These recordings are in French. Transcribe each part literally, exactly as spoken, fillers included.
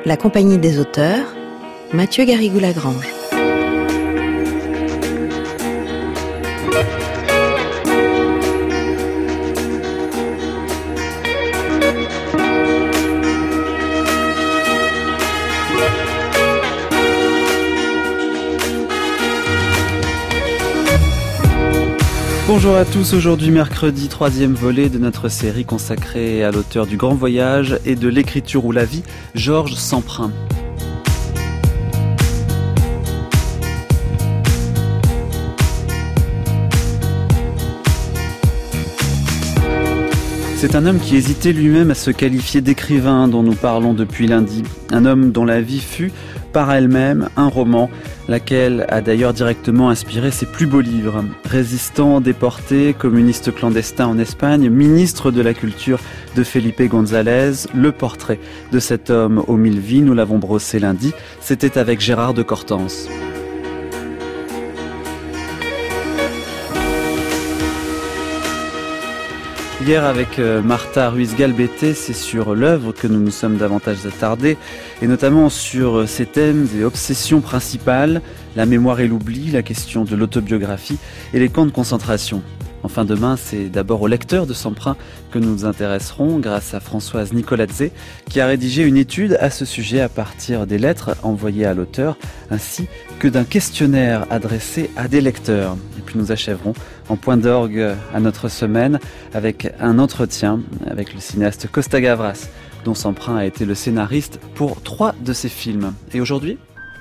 La Compagnie des auteurs, Mathieu Garrigou-Lagrange. Bonjour à tous, aujourd'hui mercredi, troisième volet de notre série consacrée à l'auteur du Grand Voyage et de l'écriture ou la vie, Georges Semprin. C'est un homme qui hésitait lui-même à se qualifier d'écrivain dont nous parlons depuis lundi. Un homme dont la vie fut, par elle-même, un roman, laquelle a d'ailleurs directement inspiré ses plus beaux livres. Résistant, déporté, communiste clandestin en Espagne, ministre de la Culture de Felipe González, le portrait de cet homme aux mille vies, nous l'avons brossé lundi, c'était avec Gérard de Cortance. Hier, avec Martha Ruiz-Galbete, c'est sur l'œuvre que nous nous sommes davantage attardés, et notamment sur ses thèmes et obsessions principales, la mémoire et l'oubli, la question de l'autobiographie et les camps de concentration. Enfin, demain, c'est d'abord au lecteur de Semprin que nous nous intéresserons grâce à Françoise Nicoladze, qui a rédigé une étude à ce sujet à partir des lettres envoyées à l'auteur, ainsi que d'un questionnaire adressé à des lecteurs. Et puis nous achèverons en point d'orgue à notre semaine avec un entretien avec le cinéaste Costa Gavras, dont Semprin a été le scénariste pour trois de ses films. Et aujourd'hui ?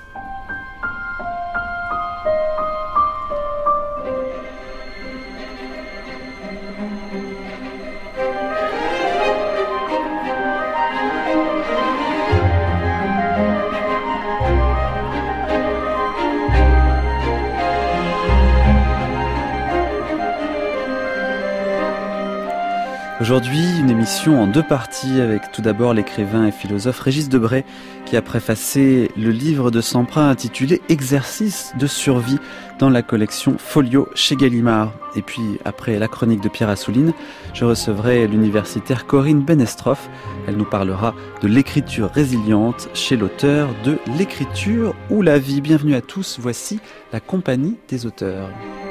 Aujourd'hui, une émission en deux parties avec tout d'abord l'écrivain et philosophe Régis Debray qui a préfacé le livre de Semprin intitulé « Exercice de survie » dans la collection Folio chez Gallimard. Et puis, après la chronique de Pierre Assouline, je recevrai l'universitaire Corinne Benestroff. Elle nous parlera de l'écriture résiliente chez l'auteur de L'écriture ou la vie. Bienvenue à tous, voici la Compagnie des auteurs.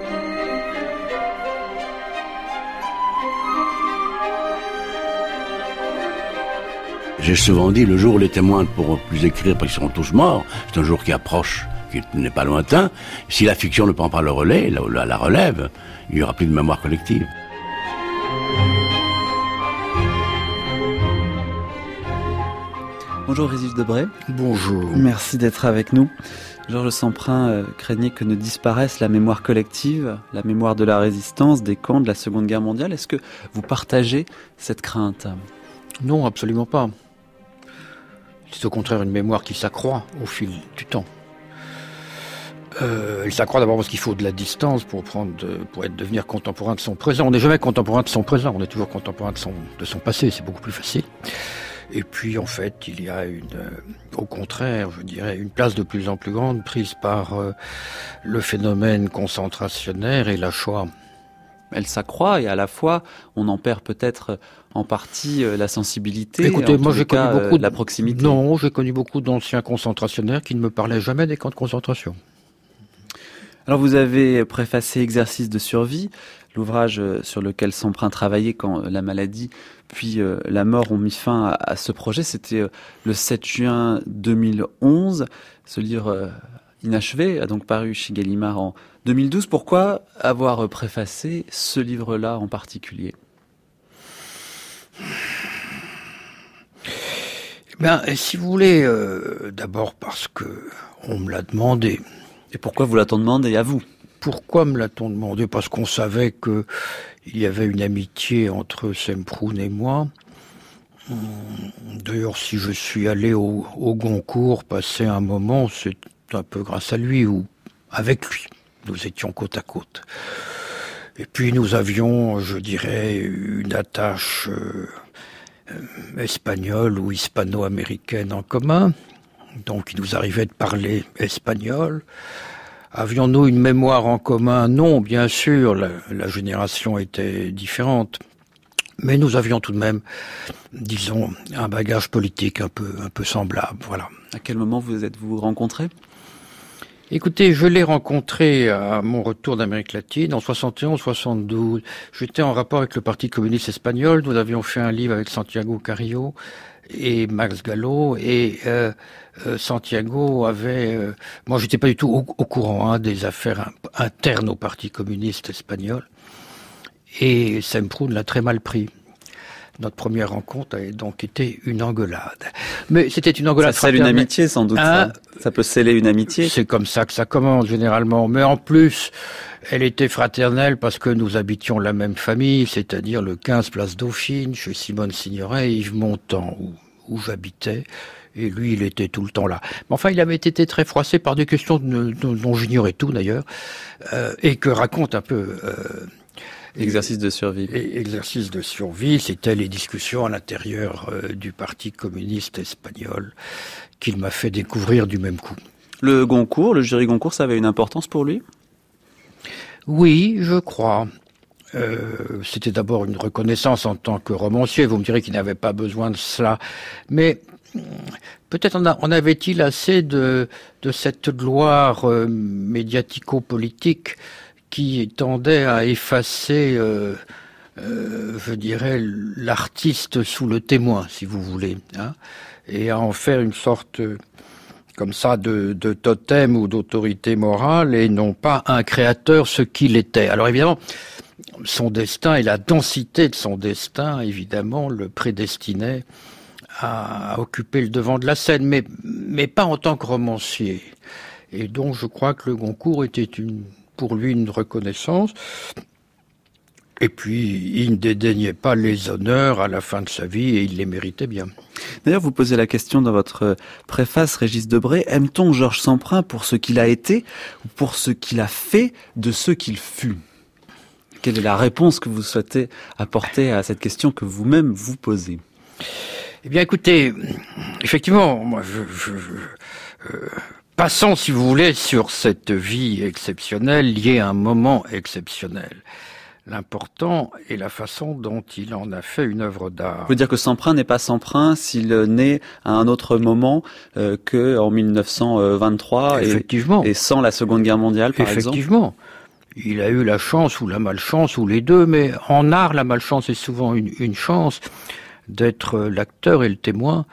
J'ai souvent dit, le jour où les témoins ne pourront plus écrire parce qu'ils seront tous morts, c'est un jour qui approche, qui n'est pas lointain. Si la fiction ne prend pas le relais, la, la relève, il n'y aura plus de mémoire collective. Bonjour Régis Debray. Bonjour. Merci d'être avec nous. Georges Semprin euh, craignait que ne disparaisse la mémoire collective, la mémoire de la résistance, des camps de la Seconde Guerre mondiale. Est-ce que vous partagez cette crainte ? Non, absolument pas. C'est au contraire une mémoire qui s'accroît au fil du temps. Euh, elle s'accroît d'abord parce qu'il faut de la distance pour prendre, pour être devenir contemporain de son présent. On n'est jamais contemporain de son présent, on est toujours contemporain de son, de son passé, c'est beaucoup plus facile. Et puis en fait, il y a une, euh, au contraire, je dirais, une place de plus en plus grande prise par euh, le phénomène concentrationnaire et la Shoah. Elle s'accroît et à la fois, on en perd peut-être en partie la sensibilité, Écoutez, en moi j'ai cas, connu beaucoup de la proximité. Non, j'ai connu beaucoup d'anciens concentrationnaires qui ne me parlaient jamais des camps de concentration. Alors vous avez préfacé Exercice de survie, l'ouvrage sur lequel Semprin travaillait quand la maladie puis euh, la mort ont mis fin à, à ce projet. C'était euh, le sept juin deux mille onze. Ce livre euh, inachevé a donc paru chez Gallimard en deux mille douze. Pourquoi avoir préfacé ce livre-là en particulier ? Eh bien, si vous voulez, euh, d'abord parce que on me l'a demandé. Et pourquoi vous l'a-t-on demandé à vous ? Pourquoi me l'a-t-on demandé ? Parce qu'on savait que il y avait une amitié entre Semprún et moi. D'ailleurs, si je suis allé au, au Goncourt passer un moment, c'est un peu grâce à lui ou avec lui. Nous étions côte à côte. Et puis nous avions, je dirais, une attache euh, espagnole ou hispano-américaine en commun. Donc il nous arrivait de parler espagnol. Avions-nous une mémoire en commun ? Non, bien sûr, la, la génération était différente. Mais nous avions tout de même, disons, un bagage politique un peu, un peu semblable, voilà. À quel moment vous êtes-vous rencontrés ? Écoutez, je l'ai rencontré à mon retour d'Amérique latine en soixante et onze soixante-douze. J'étais en rapport avec le Parti communiste espagnol. Nous avions fait un livre avec Santiago Carrillo et Max Gallo. Et euh, euh, Santiago avait... Euh, moi, j'étais pas du tout au, au courant hein, des affaires internes au Parti communiste espagnol. Et Semprún l'a très mal pris. Notre première rencontre a donc été une engueulade. Mais c'était une engueulade fraternelle. Ça scelle une amitié, sans doute. Hein ça. ça peut sceller une amitié. C'est comme ça que ça commence, généralement. Mais en plus, elle était fraternelle parce que nous habitions la même famille, c'est-à-dire le quinze place Dauphine, chez Simone Signoret et Yves Montand, où, où j'habitais. Et lui, il était tout le temps là. Mais enfin, il avait été très froissé par des questions dont j'ignorais tout, d'ailleurs, euh, et que raconte un peu... Euh, Exercice de survie. Et exercice de survie, c'était les discussions à l'intérieur euh, du Parti communiste espagnol qu'il m'a fait découvrir du même coup. Le Goncourt, le jury Goncourt, ça avait une importance pour lui ? Oui, je crois. Euh, c'était d'abord une reconnaissance en tant que romancier. Vous me direz qu'il n'avait pas besoin de cela. Mais peut-être en, a, en avait-il assez de, de cette gloire euh, médiatico-politique qui tendait à effacer, euh, euh, je dirais, l'artiste sous le témoin, si vous voulez, hein, et à en faire une sorte, euh, comme ça, de, de totem ou d'autorité morale, et non pas un créateur, ce qu'il était. Alors évidemment, son destin et la densité de son destin, évidemment, le prédestinait à occuper le devant de la scène, mais, mais pas en tant que romancier. Et donc je crois que le Goncourt était une... pour lui une reconnaissance, et puis il ne dédaignait pas les honneurs à la fin de sa vie, et il les méritait bien. D'ailleurs, vous posez la question dans votre préface, Régis Debray, aime-t-on Georges Semprún pour ce qu'il a été, ou pour ce qu'il a fait de ce qu'il fut ? Quelle est la réponse que vous souhaitez apporter à cette question que vous-même vous posez ? Eh bien écoutez, effectivement, moi je... je, je euh, Passons, si vous voulez, sur cette vie exceptionnelle liée à un moment exceptionnel. L'important est la façon dont il en a fait une œuvre d'art. Vous voulez dire que Semprún n'est pas Semprún s'il naît à un autre moment euh, qu'en mille neuf cent vingt-trois Effectivement. Et, et sans la Seconde Guerre mondiale, par Effectivement. exemple Effectivement. Il a eu la chance ou la malchance, ou les deux, mais en art, la malchance est souvent une, une chance d'être l'acteur et le témoin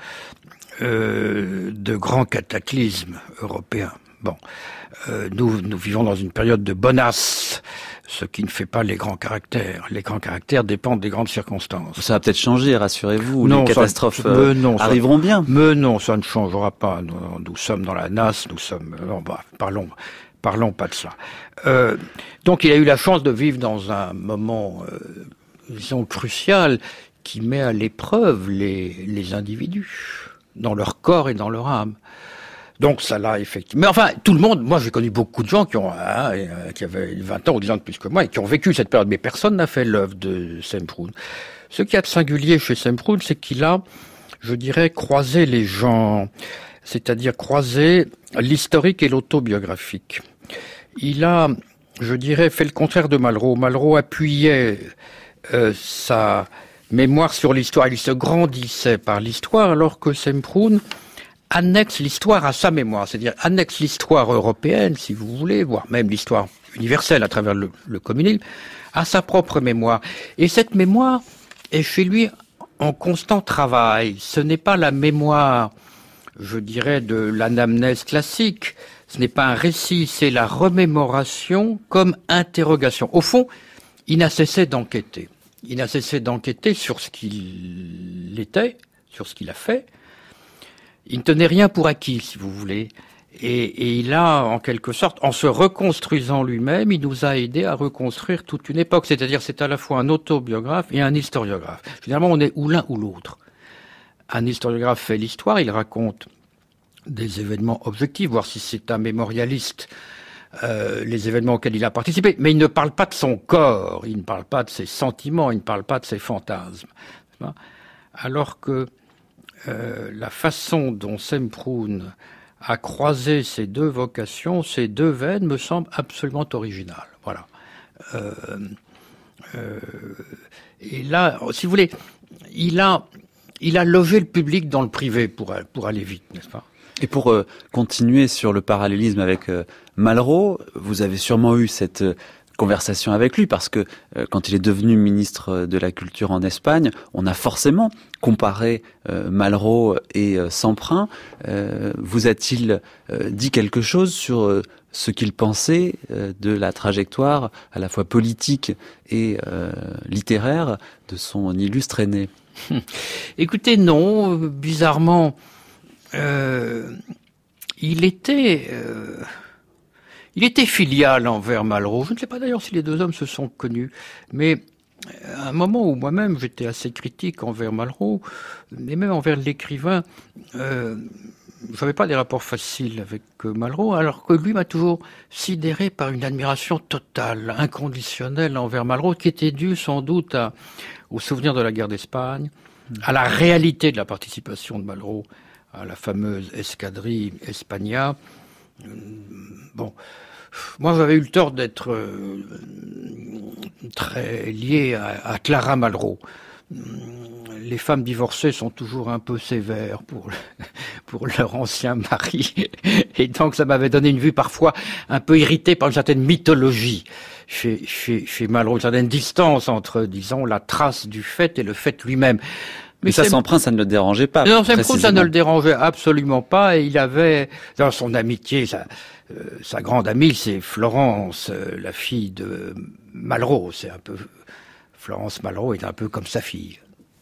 Euh, de grands cataclysmes européens. Bon, euh, nous, nous vivons dans une période de bonasse, ce qui ne fait pas les grands caractères. Les grands caractères dépendent des grandes circonstances. Ça va peut-être changer, rassurez-vous. Non, les catastrophes ça, euh, non, arriveront ça, bien. Mais non, ça ne changera pas. Nous, nous sommes dans la nasse, nous sommes... Non, bah, parlons, parlons pas de ça. Euh, donc il a eu la chance de vivre dans un moment, euh, disons, crucial, qui met à l'épreuve les, les individus, dans leur corps et dans leur âme. Donc ça l'a effectivement... Mais enfin, tout le monde... Moi, j'ai connu beaucoup de gens qui ont hein, qui avaient vingt ans ou dix ans de plus que moi et qui ont vécu cette période. Mais personne n'a fait l'œuvre de Semprún. Ce qu'il y a de singulier chez Semprún, c'est qu'il a, je dirais, croisé les genres. C'est-à-dire croisé l'historique et l'autobiographique. Il a, je dirais, fait le contraire de Malraux. Malraux appuyait euh, sa... mémoire sur l'histoire, il se grandissait par l'histoire, alors que Semprún annexe l'histoire à sa mémoire, c'est-à-dire annexe l'histoire européenne, si vous voulez, voire même l'histoire universelle à travers le, le communisme, à sa propre mémoire. Et cette mémoire est chez lui en constant travail. Ce n'est pas la mémoire, je dirais, de l'anamnèse classique, ce n'est pas un récit, c'est la remémoration comme interrogation. Au fond, il n'a cessé d'enquêter. Il n'a cessé d'enquêter sur ce qu'il était, sur ce qu'il a fait. Il ne tenait rien pour acquis, si vous voulez. Et, et il a, en quelque sorte, en se reconstruisant lui-même, il nous a aidé à reconstruire toute une époque. C'est-à-dire, c'est à la fois un autobiographe et un historiographe. Généralement, on est ou l'un ou l'autre. Un historiographe fait l'histoire, il raconte des événements objectifs, voir si c'est un mémorialiste. Euh, les événements auxquels il a participé, mais il ne parle pas de son corps, il ne parle pas de ses sentiments, il ne parle pas de ses fantasmes. Alors que euh, la façon dont Semprún a croisé ces deux vocations, ces deux veines, me semble absolument originale. Voilà. Euh, euh, Et là, si vous voulez, il a, il a logé le public dans le privé pour, pour aller vite, n'est-ce pas? Et pour euh, continuer sur le parallélisme avec euh, Malraux, vous avez sûrement eu cette euh, conversation avec lui, parce que euh, quand il est devenu ministre de la Culture en Espagne, on a forcément comparé euh, Malraux et euh, Semprin. Euh, vous a-t-il euh, dit quelque chose sur euh, ce qu'il pensait euh, de la trajectoire à la fois politique et euh, littéraire de son illustre aîné? Écoutez, non, bizarrement, euh, il était... Euh... Il était filial envers Malraux. Je ne sais pas d'ailleurs si les deux hommes se sont connus, mais à un moment où moi-même j'étais assez critique envers Malraux, et même envers l'écrivain, euh, je n'avais pas des rapports faciles avec Malraux, alors que lui m'a toujours sidéré par une admiration totale, inconditionnelle envers Malraux, qui était due sans doute à, au souvenir de la guerre d'Espagne, à la réalité de la participation de Malraux à la fameuse escadrille Espagna. Bon, moi j'avais eu le tort d'être euh, très lié à, à Clara Malraux. Les femmes divorcées sont toujours un peu sévères pour, pour leur ancien mari. Et donc ça m'avait donné une vue parfois un peu irritée par une certaine mythologie chez, chez, chez Malraux, une certaine distance entre, disons, la trace du fait et le fait lui-même. Mais, Mais ça, Semprin, ça ne le dérangeait pas. Non, Semprin, ça ne le dérangeait absolument pas. Et il avait, dans son amitié, sa, euh, sa grande amie, c'est Florence, euh, la fille de Malraux. C'est un peu, Florence Malraux est un peu comme sa fille.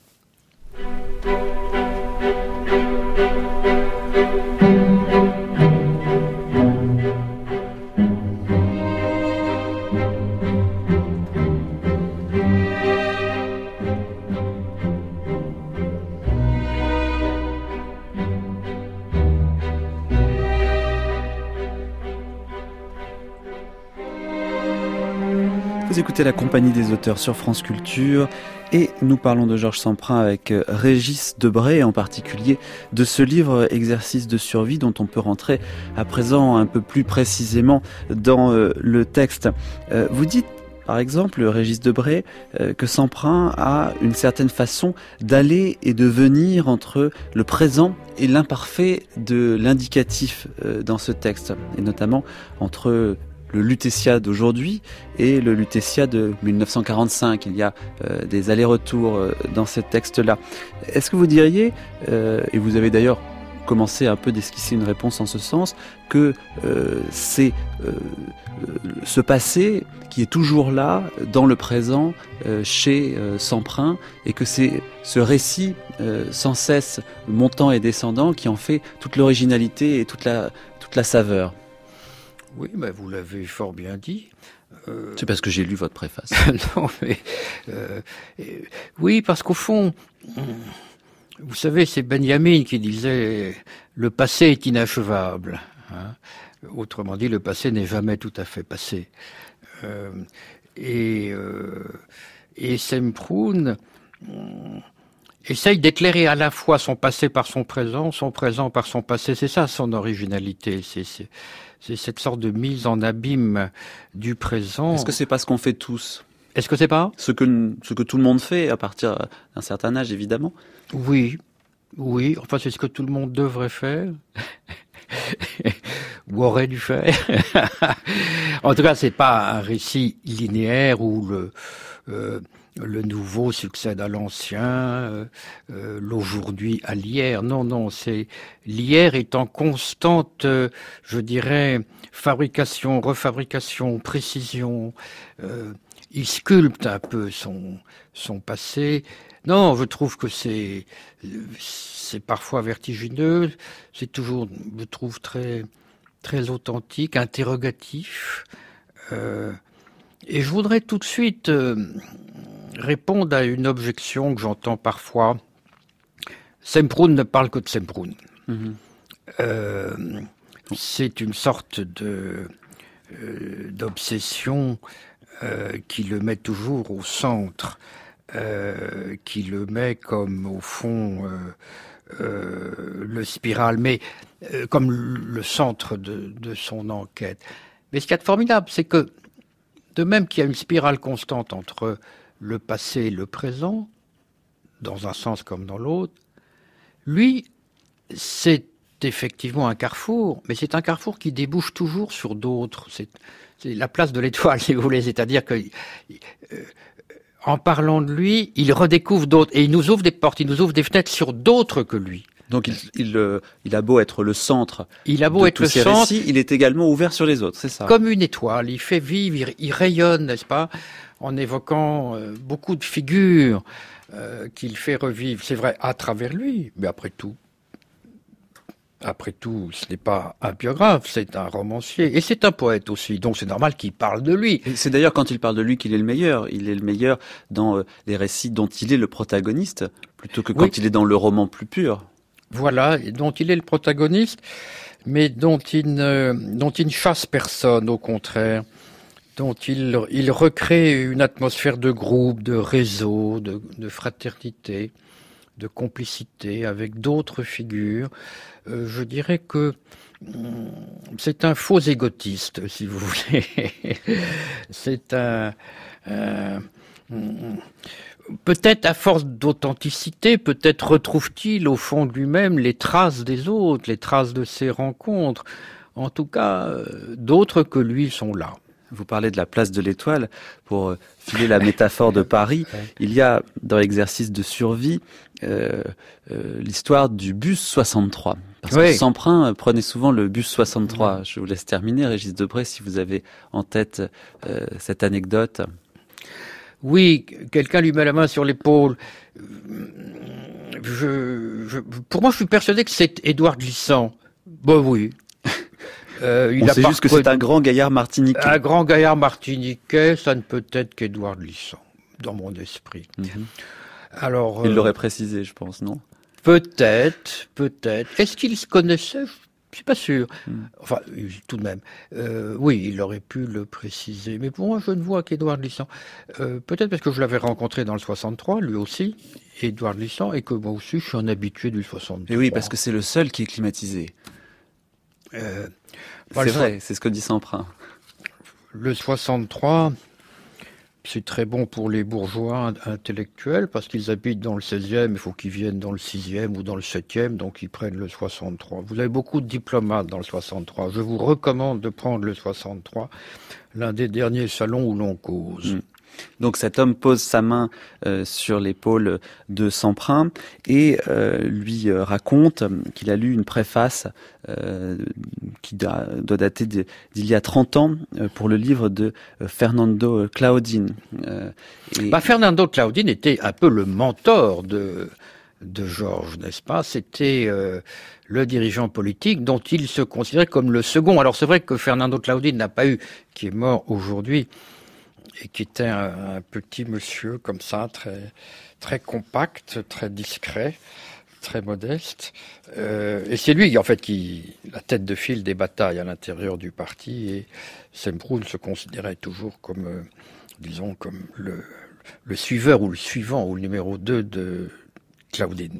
Vous écoutez La Compagnie des auteurs sur France Culture et nous parlons de Georges Semprin avec Régis Debray, en particulier de ce livre Exercice de survie dont on peut rentrer à présent un peu plus précisément dans le texte. Vous dites par exemple, Régis Debray, que Semprin a une certaine façon d'aller et de venir entre le présent et l'imparfait de l'indicatif dans ce texte, et notamment entre le Lutetia d'aujourd'hui et le Lutetia de mille neuf cent quarante-cinq. Il y a euh, des allers-retours euh, dans ce texte-là. Est-ce que vous diriez, euh, et vous avez d'ailleurs commencé un peu d'esquisser une réponse en ce sens, que euh, c'est euh, ce passé qui est toujours là, dans le présent, euh, chez euh, Semprin, et que c'est ce récit euh, sans cesse montant et descendant qui en fait toute l'originalité et toute la, toute la saveur? Oui, ben vous l'avez fort bien dit. Euh... C'est parce que j'ai lu votre préface. non, mais euh, euh, oui, parce qu'au fond, vous savez, c'est Benjamin qui disait « le passé est inachevable hein ». Autrement dit, le passé n'est jamais tout à fait passé. Euh, et, euh, et Semprún essaye d'éclairer à la fois son passé par son présent, son présent par son passé. C'est ça son originalité. C'est, c'est, c'est cette sorte de mise en abîme du présent. Est-ce que c'est pas ce qu'on fait tous ? Est-ce que c'est pas ce que ce que tout le monde fait à partir d'un certain âge, évidemment. Oui, oui. Enfin, c'est ce que tout le monde devrait faire. Ou aurait dû faire. En tout cas, c'est pas un récit linéaire où le euh, le nouveau succède à l'ancien, euh, euh, l'aujourd'hui à l'hier. Non, non, c'est l'hier est en constante, euh, je dirais, fabrication, refabrication, précision. Euh, il sculpte un peu son son passé. Non, je trouve que c'est c'est parfois vertigineux. C'est toujours, je trouve, très très authentique, interrogatif. Euh, et je voudrais tout de suite euh, répondre à une objection que j'entends parfois. Semprún ne parle que de Semprún. Mmh. Euh, c'est une sorte de euh, d'obsession euh, qui le met toujours au centre, euh, qui le met comme au fond euh, euh, le spiral, mais euh, comme le centre de, de son enquête. Mais ce qu'il y a de formidable, c'est que de même qu'il y a une spirale constante entre le passé et le présent, dans un sens comme dans l'autre. Lui, c'est effectivement un carrefour, mais c'est un carrefour qui débouche toujours sur d'autres. C'est, c'est la place de l'étoile, si vous voulez. C'est-à-dire que, euh, en parlant de lui, il redécouvre d'autres. Et il nous ouvre des portes, il nous ouvre des fenêtres sur d'autres que lui. Donc il, il, euh, il a beau être le centre il a beau de être tous le ces centre, récits, il est également ouvert sur les autres, c'est ça? Comme une étoile, il fait vivre, il, il rayonne, n'est-ce pas, en évoquant euh, beaucoup de figures euh, qu'il fait revivre. C'est vrai, à travers lui, mais après tout, après tout, ce n'est pas un biographe, c'est un romancier. Et c'est un poète aussi, donc c'est normal qu'il parle de lui. Et c'est d'ailleurs quand il parle de lui qu'il est le meilleur. Il est le meilleur dans euh, les récits dont il est le protagoniste, plutôt que quand oui. il est dans le roman plus pur. Voilà, dont il est le protagoniste, mais dont il ne, dont il ne chasse personne, au contraire. Dont il, il recrée une atmosphère de groupe, de réseau, de, de fraternité, de complicité avec d'autres figures. Euh, je dirais que hum, c'est un faux égotiste, si vous voulez. C'est un... un hum, peut-être à force d'authenticité, peut-être retrouve-t-il au fond de lui-même les traces des autres, les traces de ses rencontres. En tout cas, euh, d'autres que lui sont là. Vous parlez de la place de l'Étoile. Pour filer la métaphore de Paris, il y a dans l'exercice de survie euh, euh, l'histoire du bus soixante-trois. Parce oui. que Semprin prenait souvent le bus soixante-trois. Je vous laisse terminer, Régis Debray, si vous avez en tête euh, cette anecdote. Oui, quelqu'un lui met la main sur l'épaule. Je, je, pour moi, je suis persuadé que c'est Édouard Glissant. Bon, oui. Euh, il On a sait juste que c'est un grand gaillard martiniquais. Un grand gaillard martiniquais, ça ne peut être qu'Édouard Glissant, dans mon esprit. Mm-hmm. Alors, il euh, l'aurait précisé, je pense, non? Peut-être, peut-être. Est-ce qu'il se connaissait? Je suis pas sûr. Mm. Enfin, tout de même. Euh, oui, il aurait pu le préciser. Mais pour moi, je ne vois qu'Édouard Glissant. Euh, peut-être parce que je l'avais rencontré dans le soixante-trois, lui aussi, Édouard Glissant, et que moi aussi, je suis un habitué du soixante-trois. Et oui, parce que c'est le seul qui est climatisé. Euh, c'est vrai, so- c'est ce que dit Semprin. Le soixante-trois, c'est très bon pour les bourgeois intellectuels, parce qu'ils habitent dans le seizième, il faut qu'ils viennent dans le sixième ou dans le septième, donc ils prennent le soixante-trois. Vous avez beaucoup de diplomates dans le soixante-trois. Je vous recommande de prendre le soixante-trois, l'un des derniers salons où l'on cause. Mmh. Donc cet homme pose sa main euh, sur l'épaule de Semprin et euh, lui euh, raconte qu'il a lu une préface euh, qui doit, doit dater de, d'il y a trente ans euh, pour le livre de euh, Fernando Claudin. Euh, et... bah, Fernando Claudin était un peu le mentor de, de Georges, n'est-ce pas? C'était euh, le dirigeant politique dont il se considérait comme le second. Alors c'est vrai que Fernando Claudin n'a pas eu, qui est mort aujourd'hui, et qui était un, un petit monsieur comme ça, très très compact, très discret, très modeste. Euh, et c'est lui, en fait, qui la tête de file des batailles à l'intérieur du parti. Et Semprún se considérait toujours comme, euh, disons, comme le, le suiveur ou le suivant ou le numéro deux de Claudin.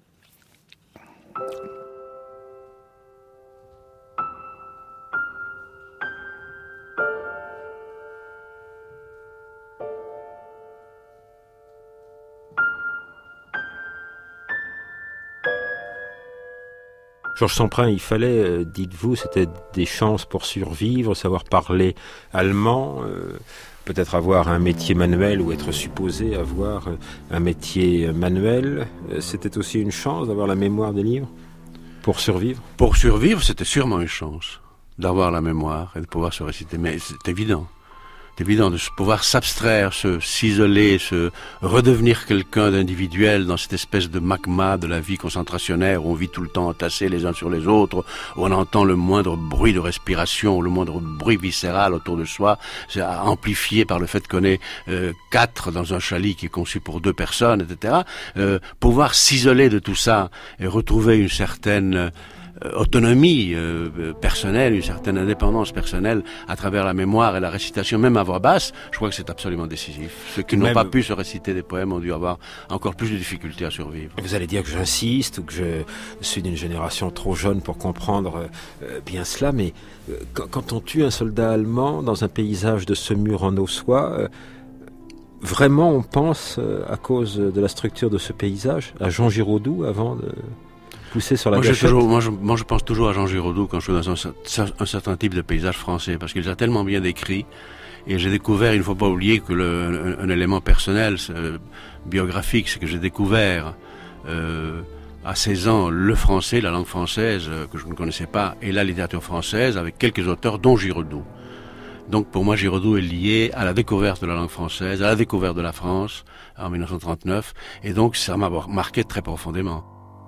Georges Semprin, il fallait, dites-vous, c'était des chances pour survivre, savoir parler allemand, euh, peut-être avoir un métier manuel ou être supposé avoir un métier manuel. C'était aussi une chance d'avoir la mémoire des livres pour survivre? Pour survivre, c'était sûrement une chance d'avoir la mémoire et de pouvoir se réciter, mais c'est évident. C'est évident de pouvoir s'abstraire, se s'isoler, se redevenir quelqu'un d'individuel dans cette espèce de magma de la vie concentrationnaire où on vit tout le temps entassés les uns sur les autres, où on entend le moindre bruit de respiration, le moindre bruit viscéral autour de soi, c'est amplifié par le fait qu'on est euh, quatre dans un chalet qui est conçu pour deux personnes, et cetera. Euh, pouvoir s'isoler de tout ça et retrouver une certaine Euh, autonomie euh, personnelle, une certaine indépendance personnelle à travers la mémoire et la récitation, même à voix basse, je crois que c'est absolument décisif. Ceux qui n'ont pas pu se réciter des poèmes ont dû avoir encore plus de difficultés à survivre. Vous allez dire que j'insiste ou que je suis d'une génération trop jeune pour comprendre euh, bien cela, mais euh, quand, quand on tue un soldat allemand dans un paysage de Semur en Auxois, euh, vraiment on pense, euh, à cause de la structure de ce paysage, à Jean Giraudoux avant de pousser sur la moi, j'ai gâchette? toujours, moi, je, moi, je pense toujours à Jean Giraudoux quand je suis dans un, un certain type de paysage français, parce qu'il les a tellement bien décrits. Et j'ai découvert, il ne faut pas oublier que le, un, un élément personnel, biographique, c'est que j'ai découvert euh, à seize ans le français, la langue française euh, que je ne connaissais pas, et la littérature française avec quelques auteurs, dont Giraudoux. Donc pour moi, Giraudoux est lié à la découverte de la langue française, à la découverte de la France en dix-neuf cent trente-neuf, et donc ça m'a marqué très profondément.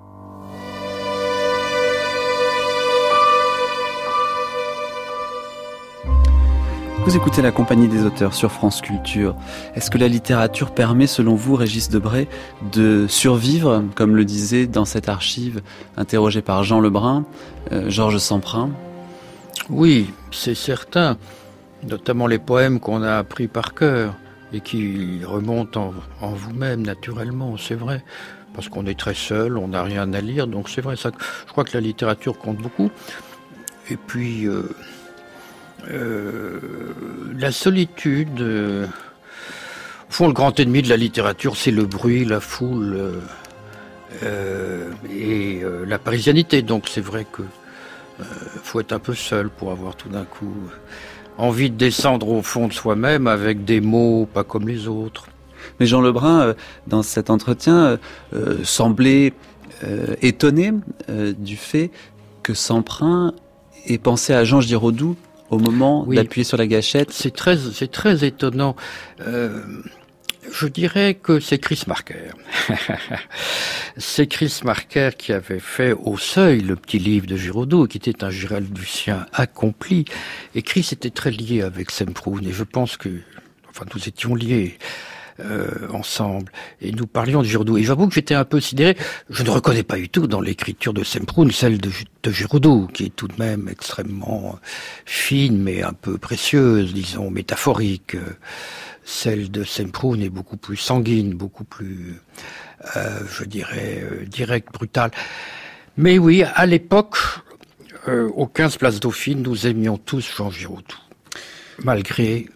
Vous écoutez la Compagnie des auteurs sur France Culture. Est-ce que la littérature permet, selon vous, Régis Debray, de survivre, comme le disait dans cette archive interrogée par Jean Lebrun, euh, Georges Semprin? Oui, c'est certain. Notamment les poèmes qu'on a appris par cœur et qui remontent en, en vous-même naturellement, c'est vrai. Parce qu'on est très seul, on n'a rien à lire, donc c'est vrai. Ça, je crois que la littérature compte beaucoup. Et puis... Euh, Euh, la solitude, euh, au fond, le grand ennemi de la littérature, c'est le bruit, la foule euh, euh, et euh, la parisianité. Donc c'est vrai que euh, faut être un peu seul pour avoir tout d'un coup envie de descendre au fond de soi-même avec des mots pas comme les autres. Mais Jean Lebrun, euh, dans cet entretien, euh, semblait euh, étonné euh, du fait que Semprin ait pensé à Jean Giraudoux au moment oui. d'appuyer sur la gâchette. C'est très, c'est très étonnant. Euh, je dirais que c'est Chris Marker. C'est Chris Marker qui avait fait Au Seuil, le petit livre de Giraudoux, qui était un Giraldusien accompli. Et Chris était très lié avec Semprún. Et je pense que, enfin, nous étions liés. Euh, ensemble, et nous parlions de Giraudoux. Et j'avoue que j'étais un peu sidéré. Je ne reconnais pas du tout dans l'écriture de Semprún celle de, de Giraudoux, qui est tout de même extrêmement fine, mais un peu précieuse, disons, métaphorique. Celle de Semprún est beaucoup plus sanguine, beaucoup plus, euh, je dirais, euh, directe, brutale. Mais oui, à l'époque, euh, au quinze place Dauphine, nous aimions tous Jean Giraudoux, malgré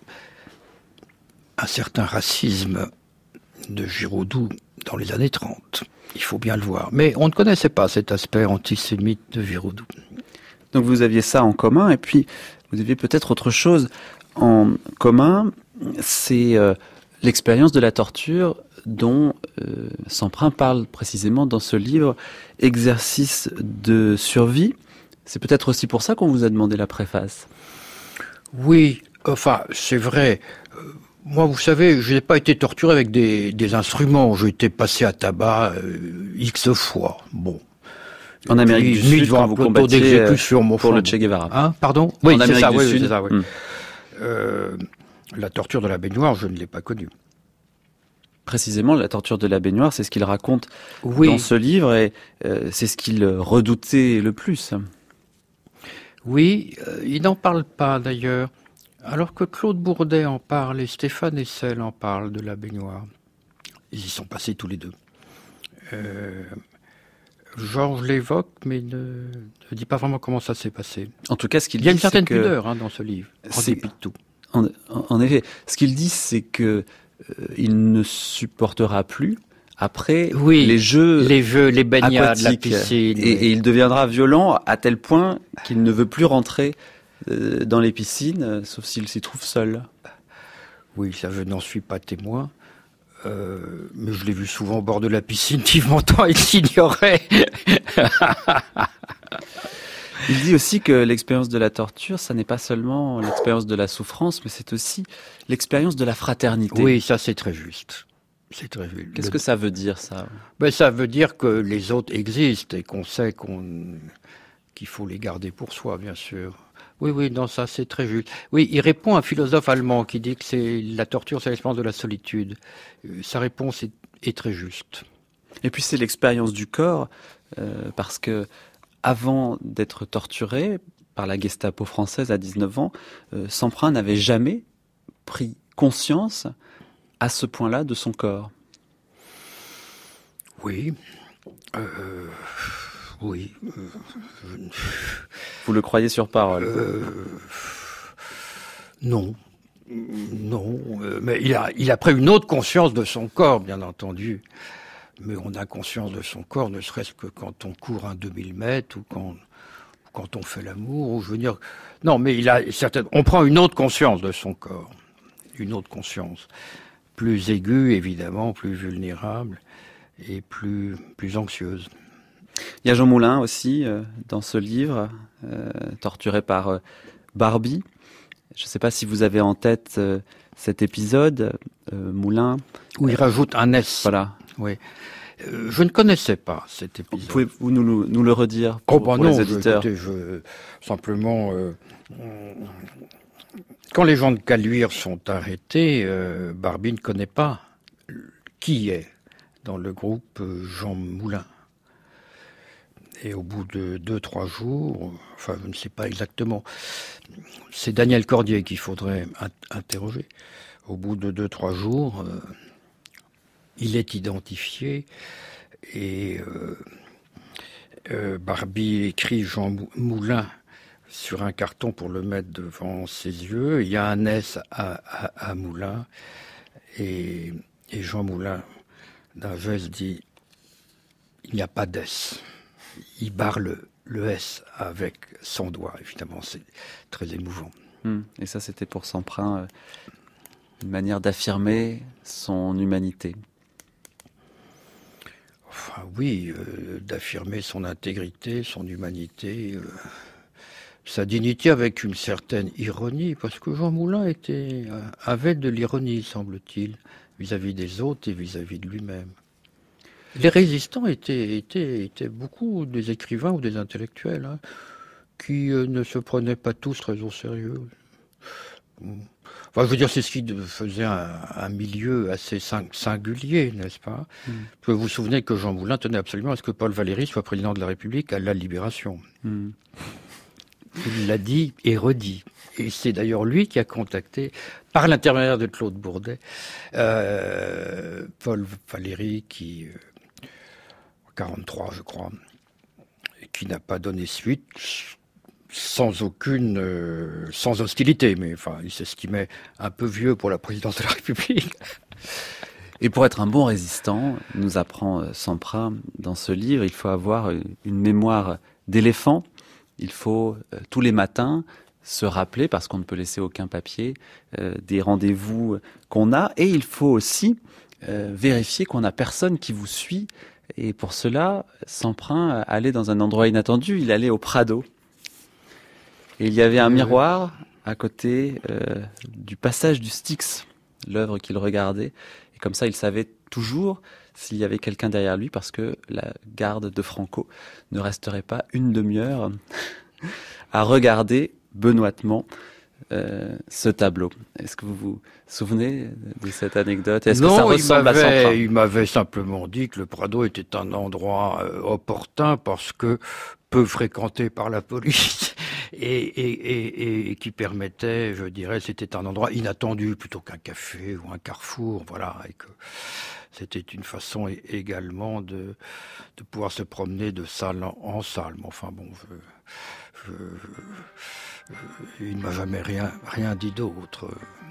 un certain racisme de Giraudoux dans les années trente. Il faut bien le voir. Mais on ne connaissait pas cet aspect antisémite de Giraudoux. Donc vous aviez ça en commun, et puis vous aviez peut-être autre chose en commun, c'est euh, l'expérience de la torture dont euh, Semprin parle précisément dans ce livre, Exercice de survie. C'est peut-être aussi pour ça qu'on vous a demandé la préface. Oui, enfin, c'est vrai. Moi, vous savez, je n'ai pas été torturé avec des, des instruments. J'ai été passé à tabac euh, X fois. Bon. En Amérique du Sud, quand vous combattiez pour le Che Guevara. Hein, pardon? Oui, c'est ça, oui, c'est ça, oui. Hum. Euh, la torture de la baignoire, je ne l'ai pas connue. Précisément, la torture de la baignoire, c'est ce qu'il raconte oui. dans ce livre, et euh, c'est ce qu'il redoutait le plus. Oui, euh, il n'en parle pas d'ailleurs. Alors que Claude Bourdet en parle et Stéphane Hessel en parle de la baignoire. Ils y sont passés tous les deux. Euh, Georges l'évoque, mais ne, ne dit pas vraiment comment ça s'est passé. En tout cas, ce qu'il dit, il y a une certaine que... pudeur hein, dans ce livre, en dépit de tout. En, en effet, ce qu'il dit, c'est que euh, il ne supportera plus après oui, les jeux, les jeux, les baignades, la piscine, et, et il deviendra violent à tel point qu'il ne veut plus rentrer dans les piscines, sauf s'il s'y trouve seul. Oui, ça je n'en suis pas témoin, euh, mais je l'ai vu souvent au bord de la piscine, vivement tant il s'ignorait. Il dit aussi que l'expérience de la torture, ça n'est pas seulement l'expérience de la souffrance, mais c'est aussi l'expérience de la fraternité. Oui, ça c'est très juste. C'est très juste. Qu'est-ce Le... que ça veut dire, ça? Ben, ça veut dire que les autres existent et qu'on sait qu'on... qu'il faut les garder pour soi, bien sûr. Oui, oui, non, ça c'est très juste. Oui, il répond à un philosophe allemand qui dit que c'est la torture, c'est l'expérience de la solitude. Euh, sa réponse est, est très juste. Et puis c'est l'expérience du corps, euh, parce que avant d'être torturé par la Gestapo française à dix-neuf ans, euh, Semprin n'avait jamais pris conscience à ce point-là de son corps. Oui. Euh... Oui. Euh, je... Vous le croyez sur parole? euh, Non. Non, euh, mais il a, il a pris une autre conscience de son corps, bien entendu. Mais on a conscience de son corps, ne serait-ce que quand on court un deux mille mètres ou quand, quand on fait l'amour. Ou je veux dire, non, mais il a certaines. On prend une autre conscience de son corps, une autre conscience, plus aiguë évidemment, plus vulnérable et plus plus anxieuse. Il y a Jean Moulin aussi euh, dans ce livre, euh, torturé par euh, Barbie. Je ne sais pas si vous avez en tête euh, cet épisode, euh, Moulin. Où il rajoute un S. Voilà. Oui. Euh, je ne connaissais pas cet épisode. Pouvez-vous nous, nous le redire pour, oh, bah pour non, les auditeurs? je, je, simplement, euh, quand les gens de Caluire sont arrêtés, euh, Barbie ne connaît pas qui est dans le groupe euh, Jean Moulin. Et au bout de deux, trois jours, enfin, je ne sais pas exactement, c'est Daniel Cordier qu'il faudrait interroger. Au bout de deux, trois jours, euh, il est identifié et euh, euh, Barbie écrit Jean Moulin sur un carton pour le mettre devant ses yeux. Il y a un S à, à, à Moulin et, et Jean Moulin, d'un geste, dit « il n'y a pas d'S ». Il barre le, le S avec son doigt, évidemment, c'est très émouvant. Hum, et ça, c'était pour Semprin, euh, une manière d'affirmer son humanité. Enfin, oui, euh, d'affirmer son intégrité, son humanité, euh, sa dignité avec une certaine ironie, parce que Jean Moulin était, euh, avait de l'ironie, semble-t-il, vis-à-vis des autres et vis-à-vis de lui-même. Les résistants étaient, étaient, étaient beaucoup des écrivains ou des intellectuels hein, qui euh, ne se prenaient pas tous très au sérieux. Enfin, je veux dire, c'est ce qui faisait un, un milieu assez singulier, n'est-ce pas? Mm. Vous vous souvenez que Jean Moulin tenait absolument à ce que Paul Valéry soit président de la République à la Libération. Mm. Il l'a dit et redit. Et c'est d'ailleurs lui qui a contacté, par l'intermédiaire de Claude Bourdet, euh, Paul Valéry qui... Euh, quarante-trois, je crois, et qui n'a pas donné suite, sans aucune, euh, sans hostilité, mais enfin, il s'estimait un peu vieux pour la présidence de la République. Et pour être un bon résistant, nous apprend Semprin dans ce livre, il faut avoir une mémoire d'éléphant. Il faut euh, tous les matins se rappeler, parce qu'on ne peut laisser aucun papier, euh, des rendez-vous qu'on a, et il faut aussi euh, vérifier qu'on n'a personne qui vous suit. Et pour cela, Semprin allait dans un endroit inattendu, il allait au Prado. Et il y avait un miroir à côté euh, du passage du Styx, l'œuvre qu'il regardait. Et comme ça, il savait toujours s'il y avait quelqu'un derrière lui, parce que la garde de Franco ne resterait pas une demi-heure à regarder benoîtement Euh, ce tableau. Est-ce que vous vous souvenez de cette anecdote? Est-ce non, que ça ressemble à Semprin? Il m'avait simplement dit que le Prado était un endroit euh, opportun parce que peu fréquenté par la police et, et, et, et qui permettait, je dirais, c'était un endroit inattendu plutôt qu'un café ou un carrefour, voilà, et que c'était une façon également de, de pouvoir se promener de salle en, en salle. Mais enfin bon, je... je, je il ne m'a jamais rien, rien dit d'autre.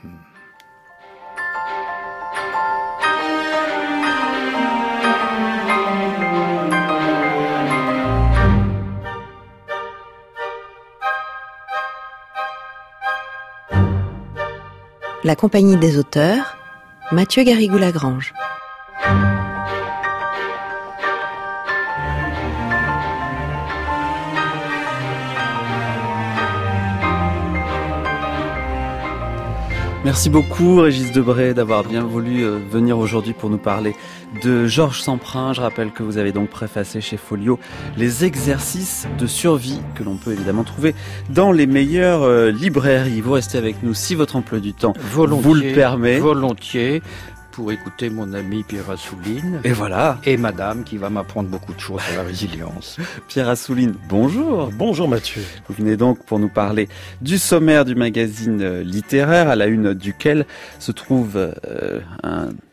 La Compagnie des auteurs, Mathieu Garrigou-Lagrange. Merci beaucoup Régis Debray d'avoir bien voulu euh, venir aujourd'hui pour nous parler de Georges Semprin. Je rappelle que vous avez donc préfacé chez Folio les exercices de survie que l'on peut évidemment trouver dans les meilleures euh, librairies. Vous restez avec nous si votre emploi du temps volontiers, vous le permet. Volontiers. Pour écouter mon ami Pierre Assouline. Et voilà. Et madame qui va m'apprendre beaucoup de choses sur la résilience. Pierre Assouline, bonjour. Bonjour Mathieu. Vous venez donc pour nous parler du sommaire du magazine littéraire, à la une duquel se trouve euh, un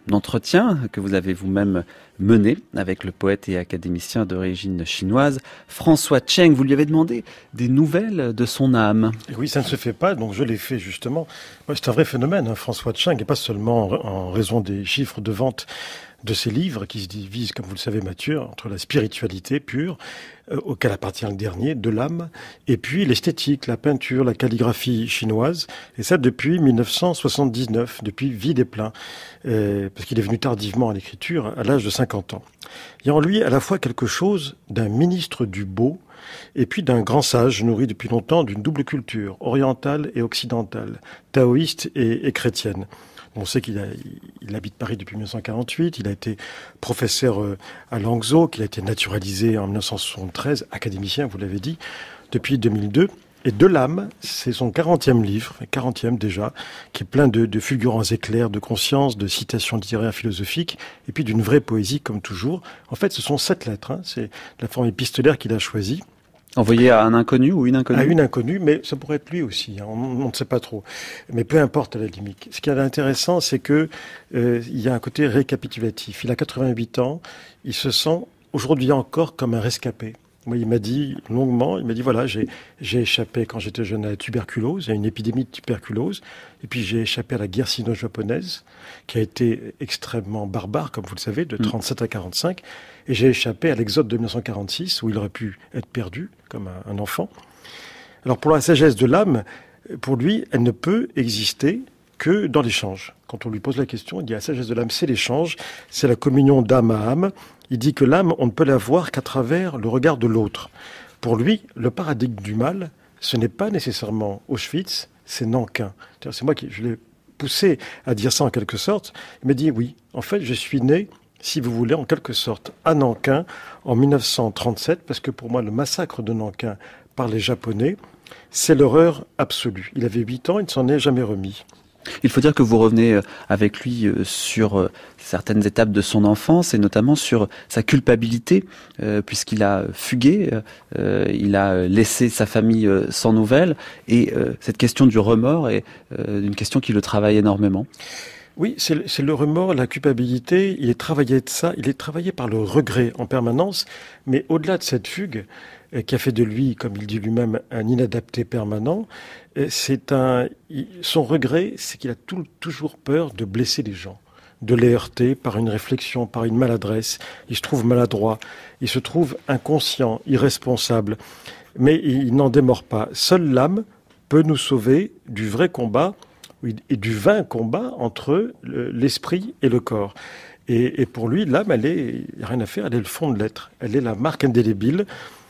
entretien que vous avez vous-même mené avec le poète et académicien d'origine chinoise François Cheng. Vous lui avez demandé des nouvelles de son âme. Et oui, ça ne se fait pas, donc je l'ai fait justement. C'est un vrai phénomène, hein, François Cheng, et pas seulement en raison des chiffres de vente de ses livres qui se divisent, comme vous le savez Mathieu, entre la spiritualité pure, euh, auquel appartient le dernier, de l'âme, et puis l'esthétique, la peinture, la calligraphie chinoise, et ça depuis mille neuf cent soixante-dix-neuf, depuis Vie des Plains, euh, parce qu'il est venu tardivement à l'écriture, à l'âge de cinquante ans. Il y a en lui à la fois quelque chose d'un ministre du beau, et puis d'un grand sage nourri depuis longtemps d'une double culture, orientale et occidentale, taoïste et, et chrétienne. On sait qu'il a, il habite Paris depuis mille neuf cent quarante-huit, il a été professeur à Languedoc, qu'il a été naturalisé en mille neuf cent soixante-treize, académicien, vous l'avez dit, depuis deux mille deux. Et De l'âme, c'est son quarantième livre, quarantième déjà, qui est plein de, de fulgurants éclairs, de conscience, de citations littéraires philosophiques, et puis d'une vraie poésie comme toujours. En fait, ce sont sept lettres, hein, c'est la forme épistolaire qu'il a choisie. Envoyé à un inconnu ou une inconnue ? À une inconnue, mais ça pourrait être lui aussi, hein, on, on ne sait pas trop. Mais peu importe à la limite. Ce qui est intéressant, c'est que euh, il y a un côté récapitulatif. Il a quatre-vingt-huit ans, il se sent aujourd'hui encore comme un rescapé. Moi, il m'a dit longuement, il m'a dit voilà, j'ai, j'ai échappé quand j'étais jeune à la tuberculose, à une épidémie de tuberculose, et puis j'ai échappé à la guerre sino-japonaise, qui a été extrêmement barbare, comme vous le savez, de trente-sept à quarante-cinq, et j'ai échappé à l'exode de mille neuf cent quarante-six, où il aurait pu être perdu, comme un, un enfant. Alors pour la sagesse de l'âme, pour lui, elle ne peut exister que dans l'échange. Quand on lui pose la question, il dit la sagesse de l'âme, c'est l'échange, c'est la communion d'âme à âme. Il dit que l'âme, on ne peut la voir qu'à travers le regard de l'autre. Pour lui, le paradigme du mal, ce n'est pas nécessairement Auschwitz, c'est Nankin. C'est moi qui je l'ai poussé à dire ça en quelque sorte. Il m'a dit oui, en fait, je suis né, si vous voulez, en quelque sorte, à Nankin en mille neuf cent trente-sept, parce que pour moi, le massacre de Nankin par les Japonais, c'est l'horreur absolue. Il avait huit ans, il ne s'en est jamais remis. Il faut dire que vous revenez avec lui sur certaines étapes de son enfance et notamment sur sa culpabilité, euh, puisqu'il a fugué, euh, il a laissé sa famille sans nouvelles, et euh, cette question du remords est euh, une question qui le travaille énormément. Oui, c'est, c'est le remords, la culpabilité, il est travaillé de ça, il est travaillé par le regret en permanence, mais au-delà de cette fugue, qui a fait de lui, comme il dit lui-même, un inadapté permanent, c'est un, son regret, c'est qu'il a tout, toujours peur de blesser les gens, de les heurter par une réflexion, par une maladresse. Il se trouve maladroit, il se trouve inconscient, irresponsable, mais il n'en démord pas. Seule l'âme peut nous sauver du vrai combat et du vain combat entre l'esprit et le corps. Et, et pour lui, l'âme, elle est, il n'y a rien à faire, elle est le fond de l'être. Elle est la marque indélébile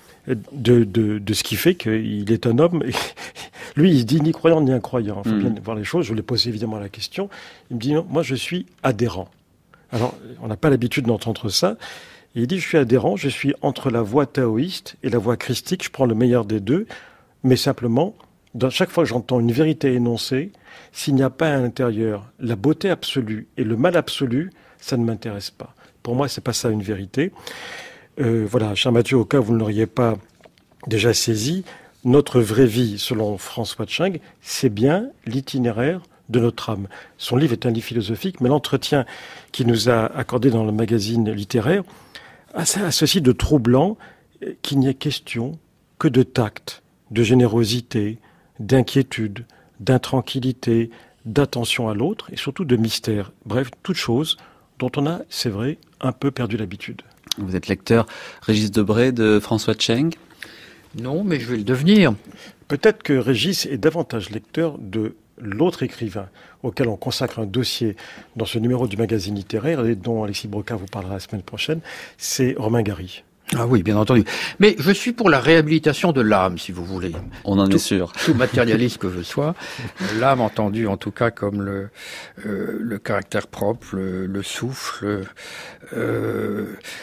de, de, de ce qui fait qu'il est un homme. Lui, il dit ni croyant ni incroyant. Il faut mmh. bien voir les choses. Je lui ai posé évidemment la question. Il me dit, non, moi, je suis adhérent. Alors, on n'a pas l'habitude d'entendre ça. Et il dit, je suis adhérent, je suis entre la voie taoïste et la voie christique. Je prends le meilleur des deux. Mais simplement, dans chaque fois que j'entends une vérité énoncée, s'il n'y a pas à l'intérieur la beauté absolue et le mal absolu, ça ne m'intéresse pas. Pour moi, c'est pas ça une vérité. Euh, voilà, cher Mathieu, au cas où vous ne l'auriez pas déjà saisi, notre vraie vie, selon François Cheng, c'est bien l'itinéraire de notre âme. Son livre est un livre philosophique, mais l'entretien qu'il nous a accordé dans le magazine littéraire a, a ceci de troublant qu'il n'y ait question que de tact, de générosité, d'inquiétude, d'intranquillité, d'attention à l'autre et surtout de mystère. Bref, toutes choses dont on a, c'est vrai, un peu perdu l'habitude. Vous êtes lecteur, Régis Debray, de François Cheng ? Non, mais je vais le devenir. Peut-être que Régis est davantage lecteur de l'autre écrivain auquel on consacre un dossier dans ce numéro du magazine littéraire et dont Alexis Brocard vous parlera la semaine prochaine, c'est Romain Gary. Ah oui, bien entendu. Mais je suis pour la réhabilitation de l'âme, si vous voulez. On en tout, est sûr. Tout matérialiste que je sois, l'âme entendue en tout cas comme le, euh, le caractère propre, le, le souffle, euh,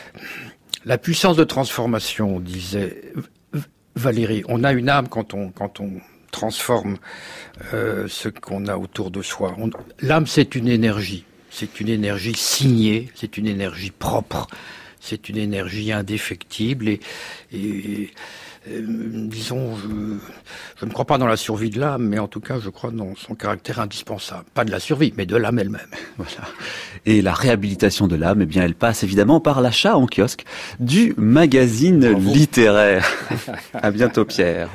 la puissance de transformation, disait Valérie. On a une âme quand on, quand on transforme euh, ce qu'on a autour de soi. On, l'âme, c'est une énergie. C'est une énergie signée, c'est une énergie propre. C'est une énergie indéfectible et, et Euh, disons, je, je ne crois pas dans la survie de l'âme, mais en tout cas, je crois dans son caractère indispensable. Pas de la survie, mais de l'âme elle-même. Voilà. Et la réhabilitation de l'âme, eh bien, elle passe évidemment par l'achat en kiosque du magazine Bravo. littéraire. À bientôt, Pierre.